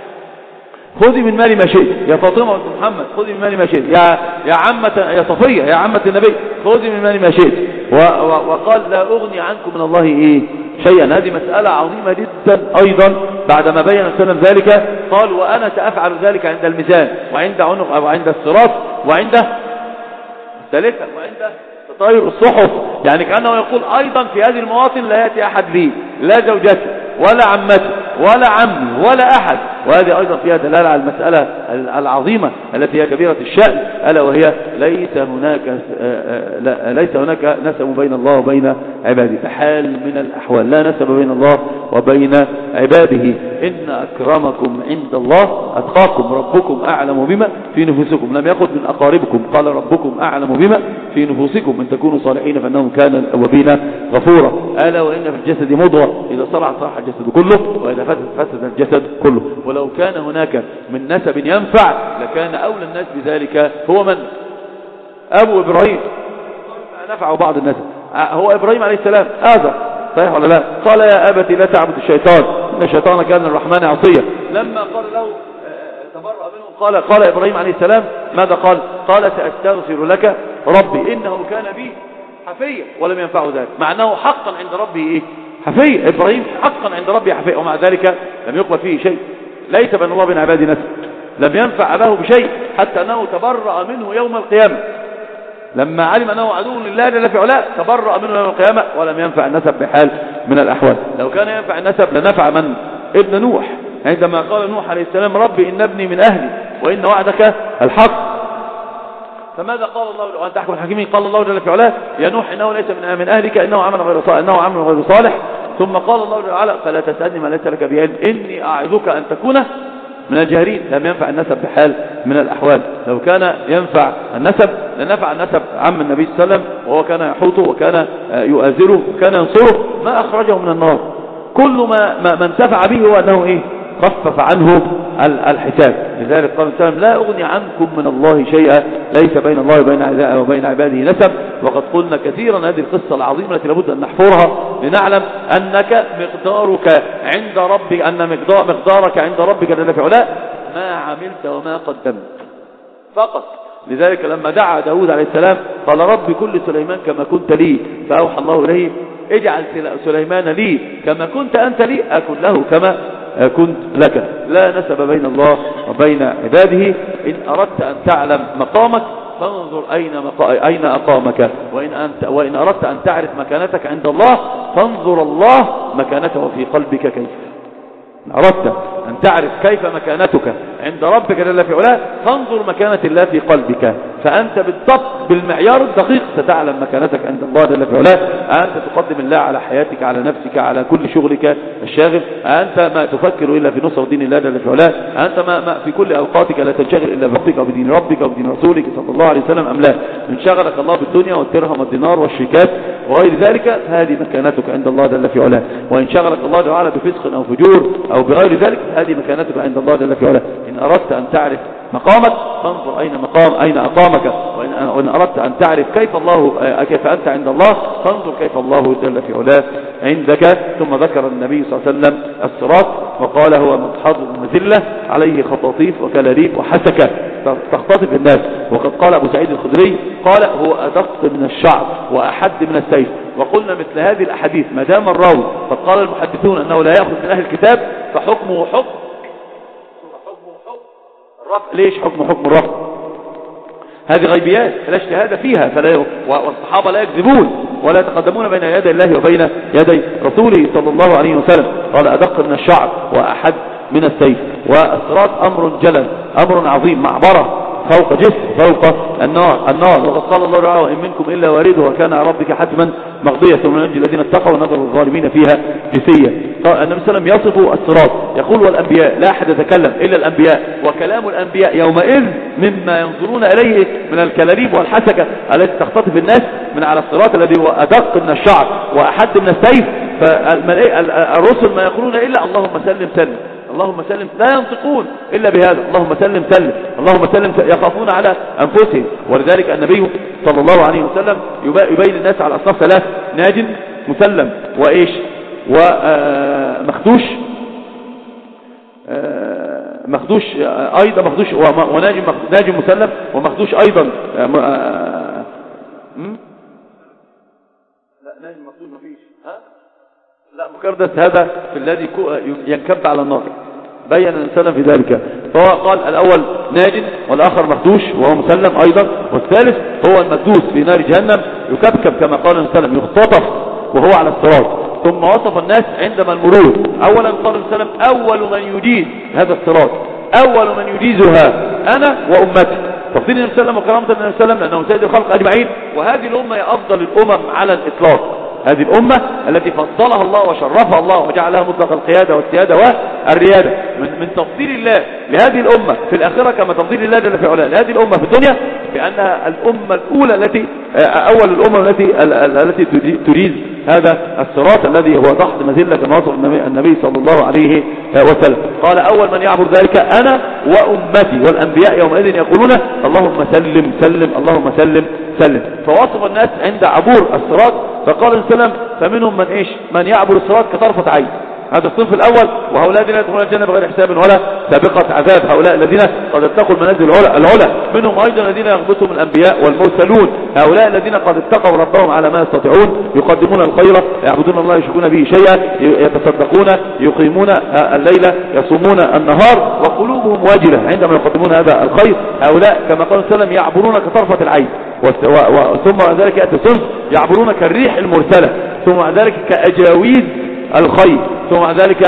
A: خذي من مالي ما شئت، يا فاطمة بنت محمد خذي من مالي ما شئت، يا يا عمة يا صفية يا عمة النبي خذي من مالي ما شئت، وقال: لا أغني عنكم من الله إيه شيئا. هذه مسألة عظيمة جدا أيضا بعدما بين السلام ذلك قال: وأنا سأفعل ذلك عند الميزان وعند عنق أو عند الصراط وعند ثالثا وعند تطاير الصحف. يعني كأنه يقول أيضا في هذه المواطن لا يأتي أحد لي، لا زوجتي ولا عمتي ولا عمي ولا أحد. وهذه أيضا فيها دلالة على المسألة العظيمة التي هي كبيرة الشأن، ألا وهي ليس هناك ليس هناك نسب بين الله وبين عباده بحال من الأحوال، لا نسب بين الله وبين عباده. إن أكرمكم عند الله أتقاكم، ربكم أعلم بما في نفوسكم. لم يقل من أقاربكم، قال ربكم أعلم بما في نفوسكم إن تكونوا صالحين فإنهم كان الأوابين غفورا. ألا وإن في الجسد مضغة إذا صلح صلح الجسد كله وإذا فسد فسد الجسد كله. ولو كان هناك من نسب ينفع لكان أولى الناس بذلك هو من؟ أبو إبراهيم، نفعه بعض الناس هو إبراهيم عليه السلام. آذر صحيح ولا لا؟ قال: يا أبتي لا تعبد الشيطان إن الشيطان كان الرحمن عصيا. لما قال له تبرأ منه قال قال إبراهيم عليه السلام ماذا قال؟ قال: سأستغفر لك ربي إنه كان بي حفيا، ولم ينفعه ذلك، مع أنه حقا عند ربي إيه؟ حفي. إبراهيم حقا عند ربي حفي، ومع ذلك لم يقبل فيه شيء. ليس بين الله وبين عباده نسب، لم ينفع أباه بشيء حتى أنه تبرأ منه يوم القيامة. لما علم أنه عدو لله جل في علاه تبرأ منه يوم القيامة، ولم ينفع النسب بحال من الأحوال. لو كان ينفع النسب لنفع من؟ ابن نوح، عندما قال نوح عليه السلام: ربي إن ابني من أهلي وإن وعدك الحق. فماذا قال الله وأنت أحكم الحكيمين؟ قال الله جل في علاه: يا نوح إنه ليس من أهلك إنه عمل غير صالح إنه عمل غير صالح. ثم قال الله جل وعلا: فلا تسألني ما ليس لك به إني أعظك أن تكون من الجاهلين. لم ينفع النسب بحال من الأحوال. لو كان ينفع النسب لنفع النسب عم النبي صلى الله عليه وسلم، وهو كان يحوطه وكان يؤازره وكان ينصره، ما أخرجه من النار. كل ما, ما, ما انتفع به هو أنه إيه؟ خفف عنه الحساب. لذلك قال السلام: لا أغني عنكم من الله شيئا ليس بين الله وبين وبين عباده نسب. وقد قلنا كثيرا هذه القصة العظيمة التي لابد أن نحفرها لنعلم أنك مقدارك عند ربك أن مقدار مقدارك عند ربك جل في علاه ما عملت وما قدمت فقط. لذلك لما دعا داود عليه السلام قال: رب كل سليمان كما كنت لي، فأوحى الله إليه: اجعل سليمان لي كما كنت أنت لي أكن له كما كنت لك. لا نسب بين الله وبين عباده. إن أردت أن تعلم مقامك فانظر أين, مقا... أين أقامك، وإن, أنت... وإن أردت أن تعرف مكانتك عند الله فانظر الله مكانته في قلبك كيف. إن أردت أن تعرف كيف مكانتك عند ربك جل في علاه فانظر مكانة الله في قلبك، فأنت بالضبط بالمعيار الدقيق ستعلم مكانتك عند الله جل في علاه. أنت تقدم الله على حياتك، على نفسك، على كل شغلك الشاغل. أنت ما تفكر إلا في نصر دين الله جل في علاه. أنت ما, ما في كل أوقاتك لا تنشغل إلا بربك وبدين ربك وبدين رسولك صلى الله عليه وسلم أم لا. إن شغلك الله بالدنيا والدرهم والدينار والشيكات وغير ذلك هذه مكانتك عند الله جل في علاه. وإن شغلك الله تعالى بفسق أو فجور أو بغير ذلك هذه مكانتك عند الله جل في علاه. إن أردت أن تعرف مقامك فانظر أين مقام أين أقامك، وإن, وإن أردت أن تعرف كيف الله كيف أنت عند الله فانظر كيف الله جل في علاه عندك. ثم ذكر النبي صلى الله عليه وسلم الصراط وقال: هو منحض مذلة عليه خطاطيف وكلاليب وحسكة تختطف الناس. وقد قال أبو سعيد الخدري قال: هو أدق من الشعر وأحد من السيف. وقلنا مثل هذه الأحاديث ما دام الراوي قد قال المحدثون أنه لا يأخذ من أهل الكتاب فحكمه حكم الرفع. ليش حكم حكم الرفع؟ هذه غيبيات لا اجتهاد فيها، فلا والصحابة لا يكذبون ولا يتقدمون بين يدي الله وبين يدي رسوله صلى الله عليه وسلم. قال: أدق من الشعر وأحد من السيف. والصراط أمر جلل، أمر عظيم، معبرة فوق جسر فوق النار النار وقد قال الله تعالى وإن منكم إلا واردها وكان على ربك حتما مقضية ثم ننجي الذين اتقوا ونذر الظالمين فيها جثيا. النبي صلى الله عليه وسلم يصف الصراط يقول والأنبياء لا أحد يتكلم إلا الأنبياء وكلام الأنبياء يومئذ مما ينظرون إليه من الكلاليب والحسكة التي تختطف الناس من على الصراط الذي هو أدق من الشعر وأحد من السيف. فالرسل ما يقولون إلا اللهم سلم سلم اللهم سلم لا ينطقون إلا بهذا اللهم سلم سلم اللهم سلم سلم يخافون على أنفسهم. ولذلك النبي صلى الله عليه وسلم يبين الناس على أصناف ثلاث ناج مسلم وإيش ومخدوش مخدوش أيضا مخدوش وناجم ناجم مسلم ومخدوش أيضا لا ناجم مخدوش مفيش ها لا مكردس هذا في الذي ينكب على النار بين الإنسان في ذلك. فهو قال الأول ناج والآخر مخدوش وهو مسلم أيضا والثالث هو المكدوس في نار جهنم يكبكب كما قال الإنسان يختطف وهو على الصراط. ثم وصف الناس عندما المرور أولا قال الإنسان أول من يجيز هذا الصراط أول من يجيزها أنا وأمتي تفضيل النبي صلى الله عليه وسلم وكرامة النبي صلى الله عليه وسلم لأنه سيد الخلق أجمعين. وهذه الأمة هي أفضل الأمم على الإطلاق هذه الأمة التي فضلها الله وشرفها الله وجعلها مطلق القيادة والسيادة والريادة من, من تفضيل الله لهذه الأمة في الآخرة كما تفضيل الله جل في علاه لهذه الأمة في الدنيا بأنها الأمة الأولى التي أول الأمة التي التي تريد هذا الصراط الذي هو تحت مذلة كما وصف النبي صلى الله عليه وسلم. قال أول من يعبر ذلك أنا وأمتي والأنبياء يومئذ يقولون اللهم سلم سلم اللهم سلم سلم. فوصف الناس عند عبور الصراط فقال السلام فمنهم من إيش من يعبر الصراط كطرفة عين هذا الصنف الأول وهؤلاء الذين يدخلون الجنة بغير حساب ولا سابقة عذاب هؤلاء الذين قد اتقوا المنازل العلى العلى. منهم أيضا الذين يغبطهم الأنبياء والمرسلون هؤلاء الذين قد اتقوا ربهم على ما يستطيعون يقدمون الخير يعبدون الله يشركون به شيئا يتصدقون يقيمون الليل يصومون النهار وقلوبهم واجلة عندما يقدمون هذا الخير. هؤلاء كما قال السلام يعبرون كطرفة العين ثم ذلك يأتي صنف يعبرون كالريح المرسلة ثم ذلك كأجاويز الخير ثم ذلك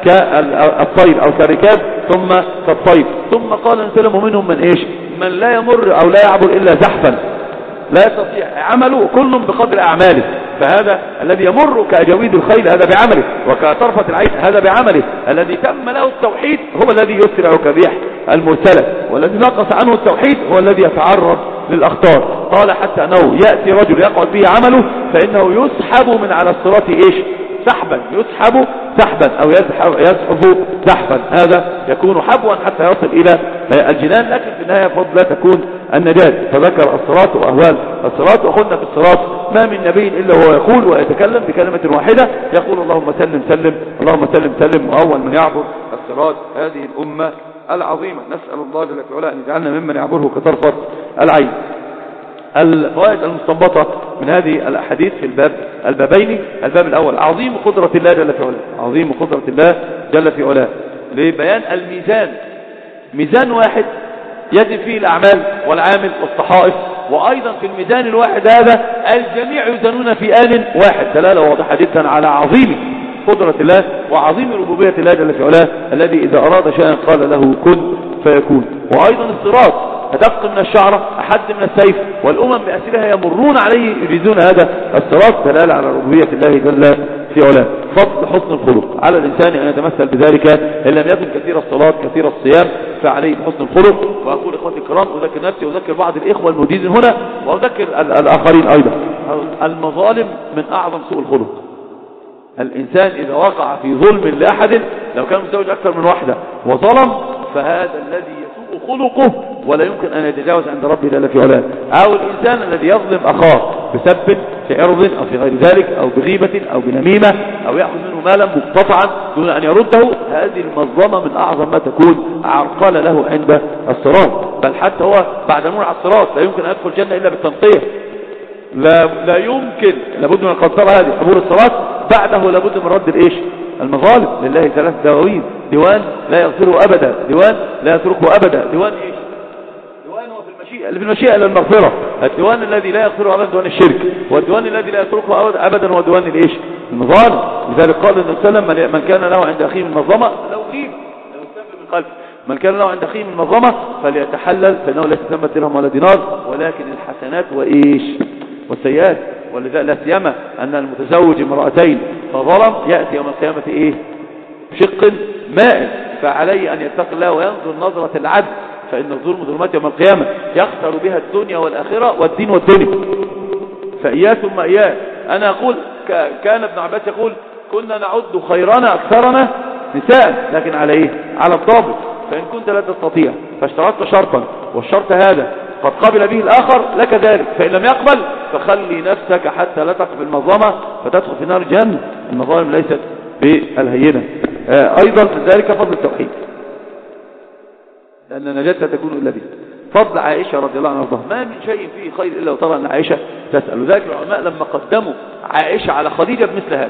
A: كالطير أو كالركاب ثم كالطير. ثم قال السلام ومنهم من إيش من لا يمر أو لا يعبر إلا زحفا لا يستطيع عمله كل بقدر أعماله. فهذا الذي يمر كأجاويد الخيل هذا بعمله وكطرفة العين هذا بعمله. الذي تم له التوحيد هو الذي يسرع كالريح المرسلة والذي نقص عنه التوحيد هو الذي يتعرض للأخطار. قال حتى أنه يأتي رجل يقعد به عمله فإنه يسحب من على الصراط إيش سحبا يسحب سحبا أو يسحب, يسحب سحبا هذا يكون حبوا حتى يصل إلى الجنان. لكن في النهاية فضل لا تكون النجاة. فذكر الصراط وأهوال الصراط وقلنا في الصراط ما من نبي إلا هو يقول ويتكلم بكلمة واحدة يقول اللهم سلم سلم اللهم سلم سلم. وأول من يعبر الصراط هذه الأمة العظيمة نسأل الله جل وعلا أن يجعلنا ممن يعبره كطرفة العين. الفوائد المستنبطة من هذه الأحاديث في الباب البابين الباب الأول عظيم قدرة الله جل في علاه عظيم قدرة الله جل في علاه لبيان الميزان ميزان واحد يجب فيه الأعمال والعامل والصحائف. وأيضا في الميزان الواحد هذا الجميع يزنون في آن واحد دلالة واضحة جدا على عظيم قدرة الله وعظيم ربوبية الله جل في علاه الذي إذا أراد شيئا قال له كن فيكون. وأيضا الصراط أدق من الشعرة أحد من السيف والأمم بأسرها يمرون عليه يريدون هذا الصراط دلالة على ربوبية الله جل في علاه. فضل حسن الخلق على الإنسان أن يتمثل بذلك إن لم يكن كثير الصلاة كثير الصيام فعليه بحسن الخلق. وأقول إخوتي الكرام أذكر نفسي وأذكر بعض الإخوة المجيزين هنا وأذكر الآخرين أيضا المظالم من أعظم سوء الخلق. الإنسان إذا وقع في ظلم لأحد لو كان متزوج أكثر من واحدة وظلم فهذا الذي يسوء خلقه ولا يمكن أن يتجاوز عند ربه جل في علاه. أو الإنسان الذي يظلم أخاه بسب في عرض أو في غير ذلك أو بغيبة أو بنميمة أو يأخذ منه مالا مقتطعا دون أن يرده هذه المظلمة من أعظم ما تكون عرقلة له عند الصراط. بل حتى هو بعد المرور على الصراط لا يمكن أن يدخل الجنة إلا بالتنقية. لا, لا يمكن لابد من القنطرة هذه عبور الصراط بعده لابد من رد الإيش المظالم. لله ثلاث دواوين ديوان لا يغفره أبدا ديوان لا يتركه أبدا ديوان إيش ديوان هو في المشيئة اللي في المشيئة للمغفرة. الديوان الذي لا يغفره أبدا ديوان الشرك والديوان الذي لا يتركه أبدا هو ديوان الإيش المظالم. لذلك قال النبي صلى الله عليه وسلم من كان له عند أخيه من مظلمة لو غيب لو استنفر من قلبه من كان له عند أخيه من مظلمة فليتحلل، فإنه ليس ثمة درهم ولا دينار ولكن الحسنات وإيش والسيئات. ولذا لا سيما أن المتزوج امرأتين فظلم يأتي يوم القيامة إيه بشق مائل، فعليه أن يتقي الله وينظر نظرة العدل، فإن الظلم ظلمات يوم القيامة يخسر بها الدنيا والآخرة والدين والدنيا. فإياه ثم إياه. أنا أقول كان ابن عباس يقول كنا نعد خيرنا أكثرنا نساء، لكن على إيه على الضابط. فإن كنت لا تستطيع فاشترطت شرطا والشرط هذا قد قبل به الآخر لك ذلك، فإن لم يقبل فخلي نفسك حتى لا تقف المظلمة فتدخل في نار جهنم. المظالم ليست بالهينة. آه أيضا ذلك فضل التوحيد، لأن النجاة لا تكون إلا به. فضل عائشة رضي الله عنها وارضاها، ما من شيء فيه خير إلا وترى أن عائشة تسأل. ذلك العلماء لما قدموا عائشة على خديجة بمثل هذا،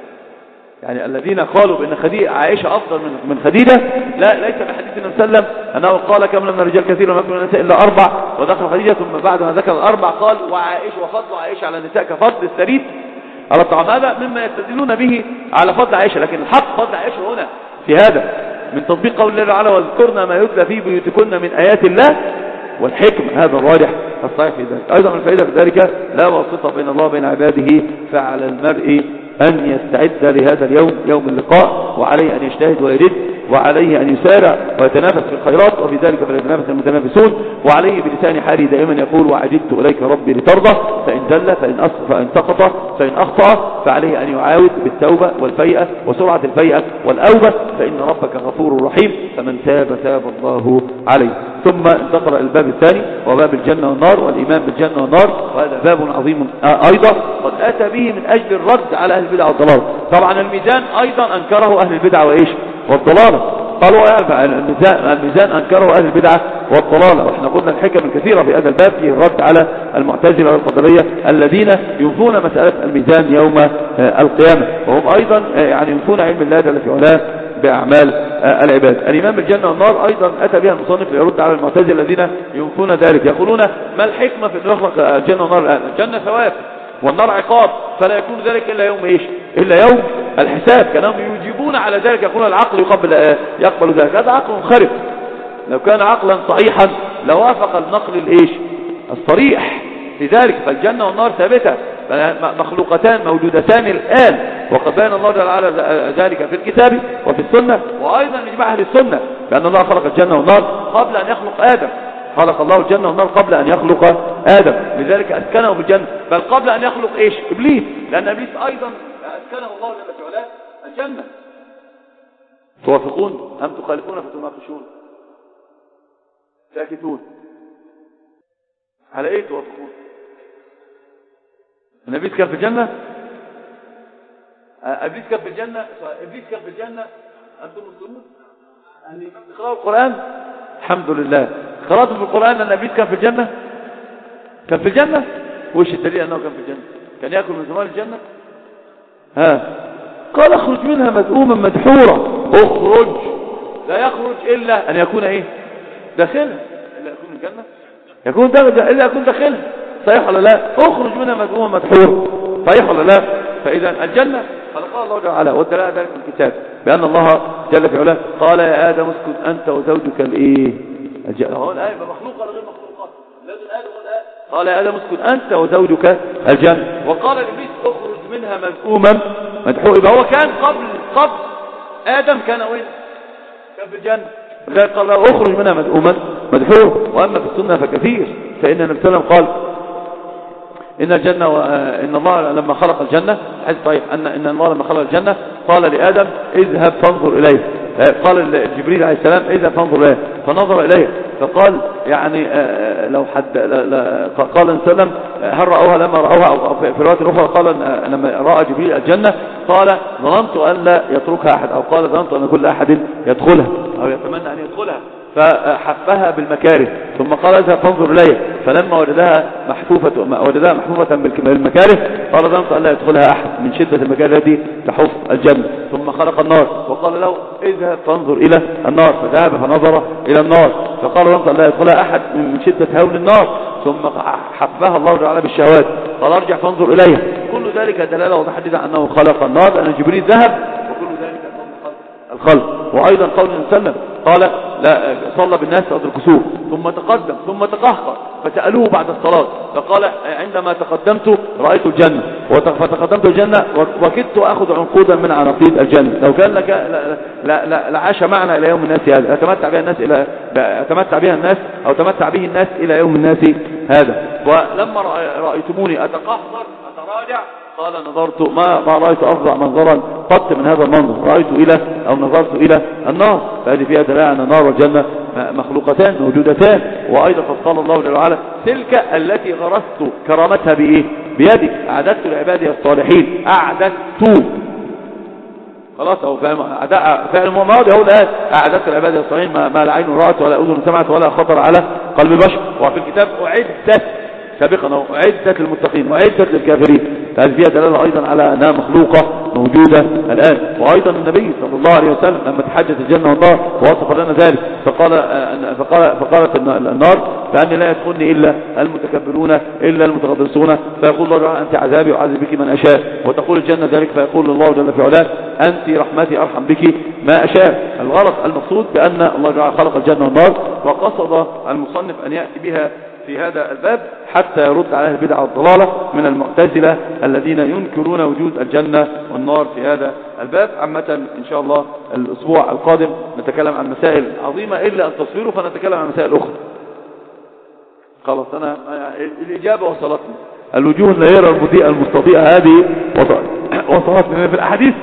A: يعني الذين قالوا بأن خديجة عائشة أفضل من من خديجة، لا ليس بحديث النبي صلى الله عليه وسلم أنه قال كم من الرجال كثير وما يكون النساء إلا أربع ودخل خديجة، ثم بعد ما ذكر الأربع قال وعائشة وفضل عائشة على النساء كفضل الثريد على الطعام. هذا مما يستدلون به على فضل عائشة، لكن الحق فضل عائشة هنا في هذا من تطبيق قول الله تعالى واذكرن ما يتلى في بيوتكن من آيات الله والحكمة. هذا الراجح الصحيح في ذلك. أيضا الفائدة في ذلك لا واسطة بين الله وبين عباده، فعلى المرء أن يستعد لهذا اليوم يوم اللقاء، وعليه أن يجتهد ويرد، وعليه أن يسارع ويتنافس في الخيرات، وفي ذلك فليتنافس المتنافسون، وعليه بلسان حاله دائما يقول وعجلت إليك ربي لترضى، فإن دل فإن أصف فإن سقط فإن أخطأ فعليه أن يعاود بالتوبة والفيئة وسرعة الفيئة والأوبة، فإن ربك غفور رحيم، فمن تاب تاب الله عليه. ثم انتقل الباب الثاني وباب الجنة والنار والإيمان بالجنة والنار، وهذا باب عظيم أيضا قد أتى به من أجل الرد على أهل البدع والضلال. طبعا الميزان أيضا أنكره أهل البدع وإيش والضلالة، قالوا الميزان, الميزان أنكره أهل البدع والضلالة. وإحنا قلنا الحكم الكثيرة في هذا الباب في الرد على المعتزلة والقدرية الذين ينفون مسألة الميزان يوم القيامة، وهم أيضا يعني ينفون علم الله جل في علاه بأعمال العباد. الإيمان بالجنة والنار أيضا أتى بها المصنف ليرد على المعتزلة الذين ينفون ذلك، يقولون ما الحكمة في أن يخلق الجنة والنار الآن؟ الجنة ثواب والنار عقاب، فلا يكون ذلك إلا يوم إيش إلا يوم الحساب. كانوا يجيبون على ذلك، يقولون العقل يقبل يقبل ذلك. هذا عقل خرف، لو كان عقلا صحيحا لوافق النقل الإيش الصريح في ذلك. فالجنة والنار ثابتة، مخلوقتان موجودتان الآن، وقد بين الله تعالى ذلك في الكتاب وفي السنة، وأيضا إجماع أهل السنة بأن الله خلق الجنة والنار قبل أن يخلق آدم. خلق الله الجنة والنار قبل أن يخلق آدم، لذلك أسكنه بالجنة، بل قبل أن يخلق إيش إبليس، لأن إبليس أيضا أسكنه الله جل وعلا الجنة. توافقون أم تخالفون فتناقشون؟ ساكتون على إيه توافقون؟ النبي كان في الجنة، إبليس كان في الجنة، إبليس كان في الجنة، أنتم مسلمون أن تقرأوا القرآن؟ الحمد لله. قرأتم في القرآن أن إبليس كان في الجنة؟ كان في الجنة؟ وش الدليل أنه كان في الجنة؟ كان يأكل من ثمار الجنة؟ ها قال اخرج منها مذءوما مدحورا. اخرج، لا يخرج إلا أن يكون إيه داخلها، إلا يكون الجنة يكون داخلها، إلا يكون داخلها، صحيح ولا لا؟ اخرج منها مذءوما مدحورا، صحيح ولا لا؟ فإذا الجنة خلقها الله جل وعلا، والدلالة ذلك من الكتاب بأن الله جل في علاه قال يا آدم اسكن أنت وزوجك الإيه الجنة. هو الآية مخلوقة غير مخلوقة، لازم الآية قال يا آدم اسكن أنت وزوجك الجنة، وقال لإبليس اخرج منها مذءوما مدحورا. يبقى هو كان قبل قبل آدم كان وين؟ كان في الجنة، لذلك قال له اخرج منها مذءوما مدحورا. وأما في السنة فكثير، فإن النبي صلى الله عليه وسلم قال إن الجنة وإن الله لما خلق الجنة، حديث صحيح أن إن الله لما خلق الجنة قال لآدم اذهب فانظر إليه، قال جبريل عليه السلام اذهب فانظر إليه، فنظر إليه فقال يعني لو حد قال النبي صلى الله عليه وسلم هل رأوها لما رأوها، أو في رواية أخرى قال لما رأى جبريل الجنة قال ظننت أن لا يتركها أحد، أو قال ظننت أن كل أحد يدخلها أو يتمنى أن يدخلها، فحفها بالمكاره، ثم قال اذهب فانظر إليه، فلما وجدها محفوفة وجدها محفوفة بالمكاره قال ظننت أن لا يدخلها أحد من شدة المكاره التي تحف الجنة. ثم خلق النار وقال له اذهب فانظر إلى النار، فذهب فنظر إلى النار فقال ظننت أن لا يدخلها أحد من شدة هول النار، ثم حفها الله تعالى بالشهوات قال ارجع فانظر إليها. كل ذلك دلالة وتحديدا أنه خلق النار، لأن جبريل ذهب، وكل ذلك الخلق. وأيضا قول النبي صلى الله عليه وسلم قال لا صلى بالناس صلاة الكسوف ثم تقدم ثم تقهقر فسألوه بعد الصلاة فقال عندما تقدمت رأيت الجنة فتقدمت الجنة وكدت أخذ عنقودا من عناقيد الجنة لو كان لك لا لا لعاش معنا إلى يوم الناس هذا أتمتع بها الناس إلى أتمتع بها الناس أو تمتع به الناس إلى يوم الناس هذا. ولما رأيتموني أتقهقر أتراجع قال نظرت ما ما رأيت أفظع منظرا قط من هذا المنظر رأيت إلى أو نظرت إلى النار. فهذه فيها دلالة أن النار والجنة مخلوقتان موجودتان. وأيضا قد قال الله جل وعلا تلك التي غرست كرامتها بإيه بيدي أعددت لعبادي الصالحين أعددت خلاص أو فعل ماضي هو الآن أعددت لعبادي الصالحين ما, ما لا عين رأت ولا أذن سمعت ولا خطر على قلب بشر. وفي الكتاب أعدت سابقا أعدت للمتقين وأعدت للكافرين. فهذه فيها دلالة أيضا على أنها مخلوقة موجودة الآن. وأيضا النبي صلى الله عليه وسلم لما تحدث الجنة والنار ووصف لنا ذلك فقال فقال فقالت النار فأني لا يدخلني إلا المتكبرون إلا المتغطرسون فيقول الله أنت عذابي وعذب بك من أشاء. وتقول الجنة ذلك فيقول الله جل في علاه أنت رحمتي أرحم بك ما أشاء. الغرض المقصود بأن الله خلق الجنة والنار وقصد المصنف أن يأتي بها في هذا الباب حتى يرد على البدع والضلالة من المعتزلة الذين ينكرون وجود الجنة والنار في هذا الباب. عامة إن شاء الله الأسبوع القادم نتكلم عن مسائل عظيمة إلا أن تصويره فنتكلم عن مسائل أخرى. خلاص أنا الإجابة وصلتني الوجوه النيرة المضيئة المستضيئة هذه وصلتني في الأحاديث.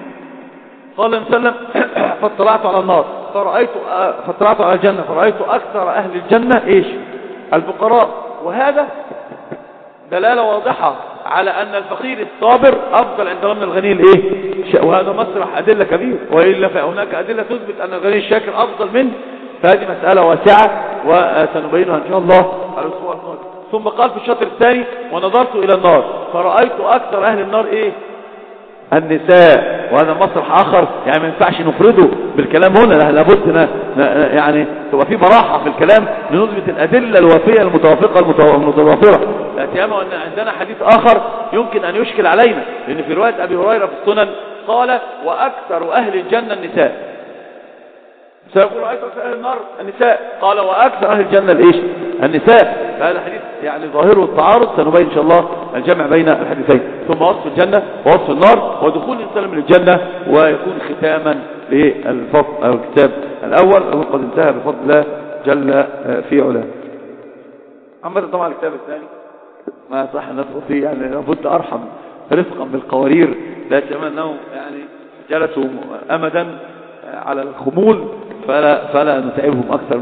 A: قال الله عليه وسلم فاطلعت على النار فرأيت فاطلعت على الجنة فرأيت أكثر أهل الجنة إيش الفقراء. وهذا دلالة واضحة على أن الفقير الصابر أفضل عندنا من الغني الإيه. وهذا مسرح أدلة كبير وإلا فهناك أدلة تثبت أن الغني الشاكر أفضل منه. فهذه مسألة واسعة وسنبينها إن شاء الله على الأسبوع القادم. ثم قال في الشطر الثاني ونظرت إلى النار فرأيت أكثر أهل النار إيه النساء. وهذا مسرح آخر يعني ما ينفعش نفرده بالكلام هنا لابد يعني تبقى في براحة في الكلام لنثبت الأدلة الوافية المتوافقة المتوافرة. لا سيما أن عندنا حديث آخر يمكن أن يشكل علينا لأن في رواية أبي هريرة في السنن قال وأكثر أهل الجنة النساء. سيقول رأيت أكثر أهل النار النساء قال وأكثر أهل الجنة الإيش النساء. فهذا حديث يعني ظاهره التعارض سنبين إن شاء الله الجمع بين الحديثين. ثم وصف الجنة ووصف النار ودخول الإنسان من الجنة ويكون ختاما للفصل أو الكتاب الأول وقد انتهى بفضل الله جل في علاه. أما طبعا الكتاب الثاني ما صح أن ندخل فيه يعني لابد أرحم رفقا بالقوارير لا سيما أنه يعني جلسوا أمدا على الخمول فلا, فلا نتعبهم أكثر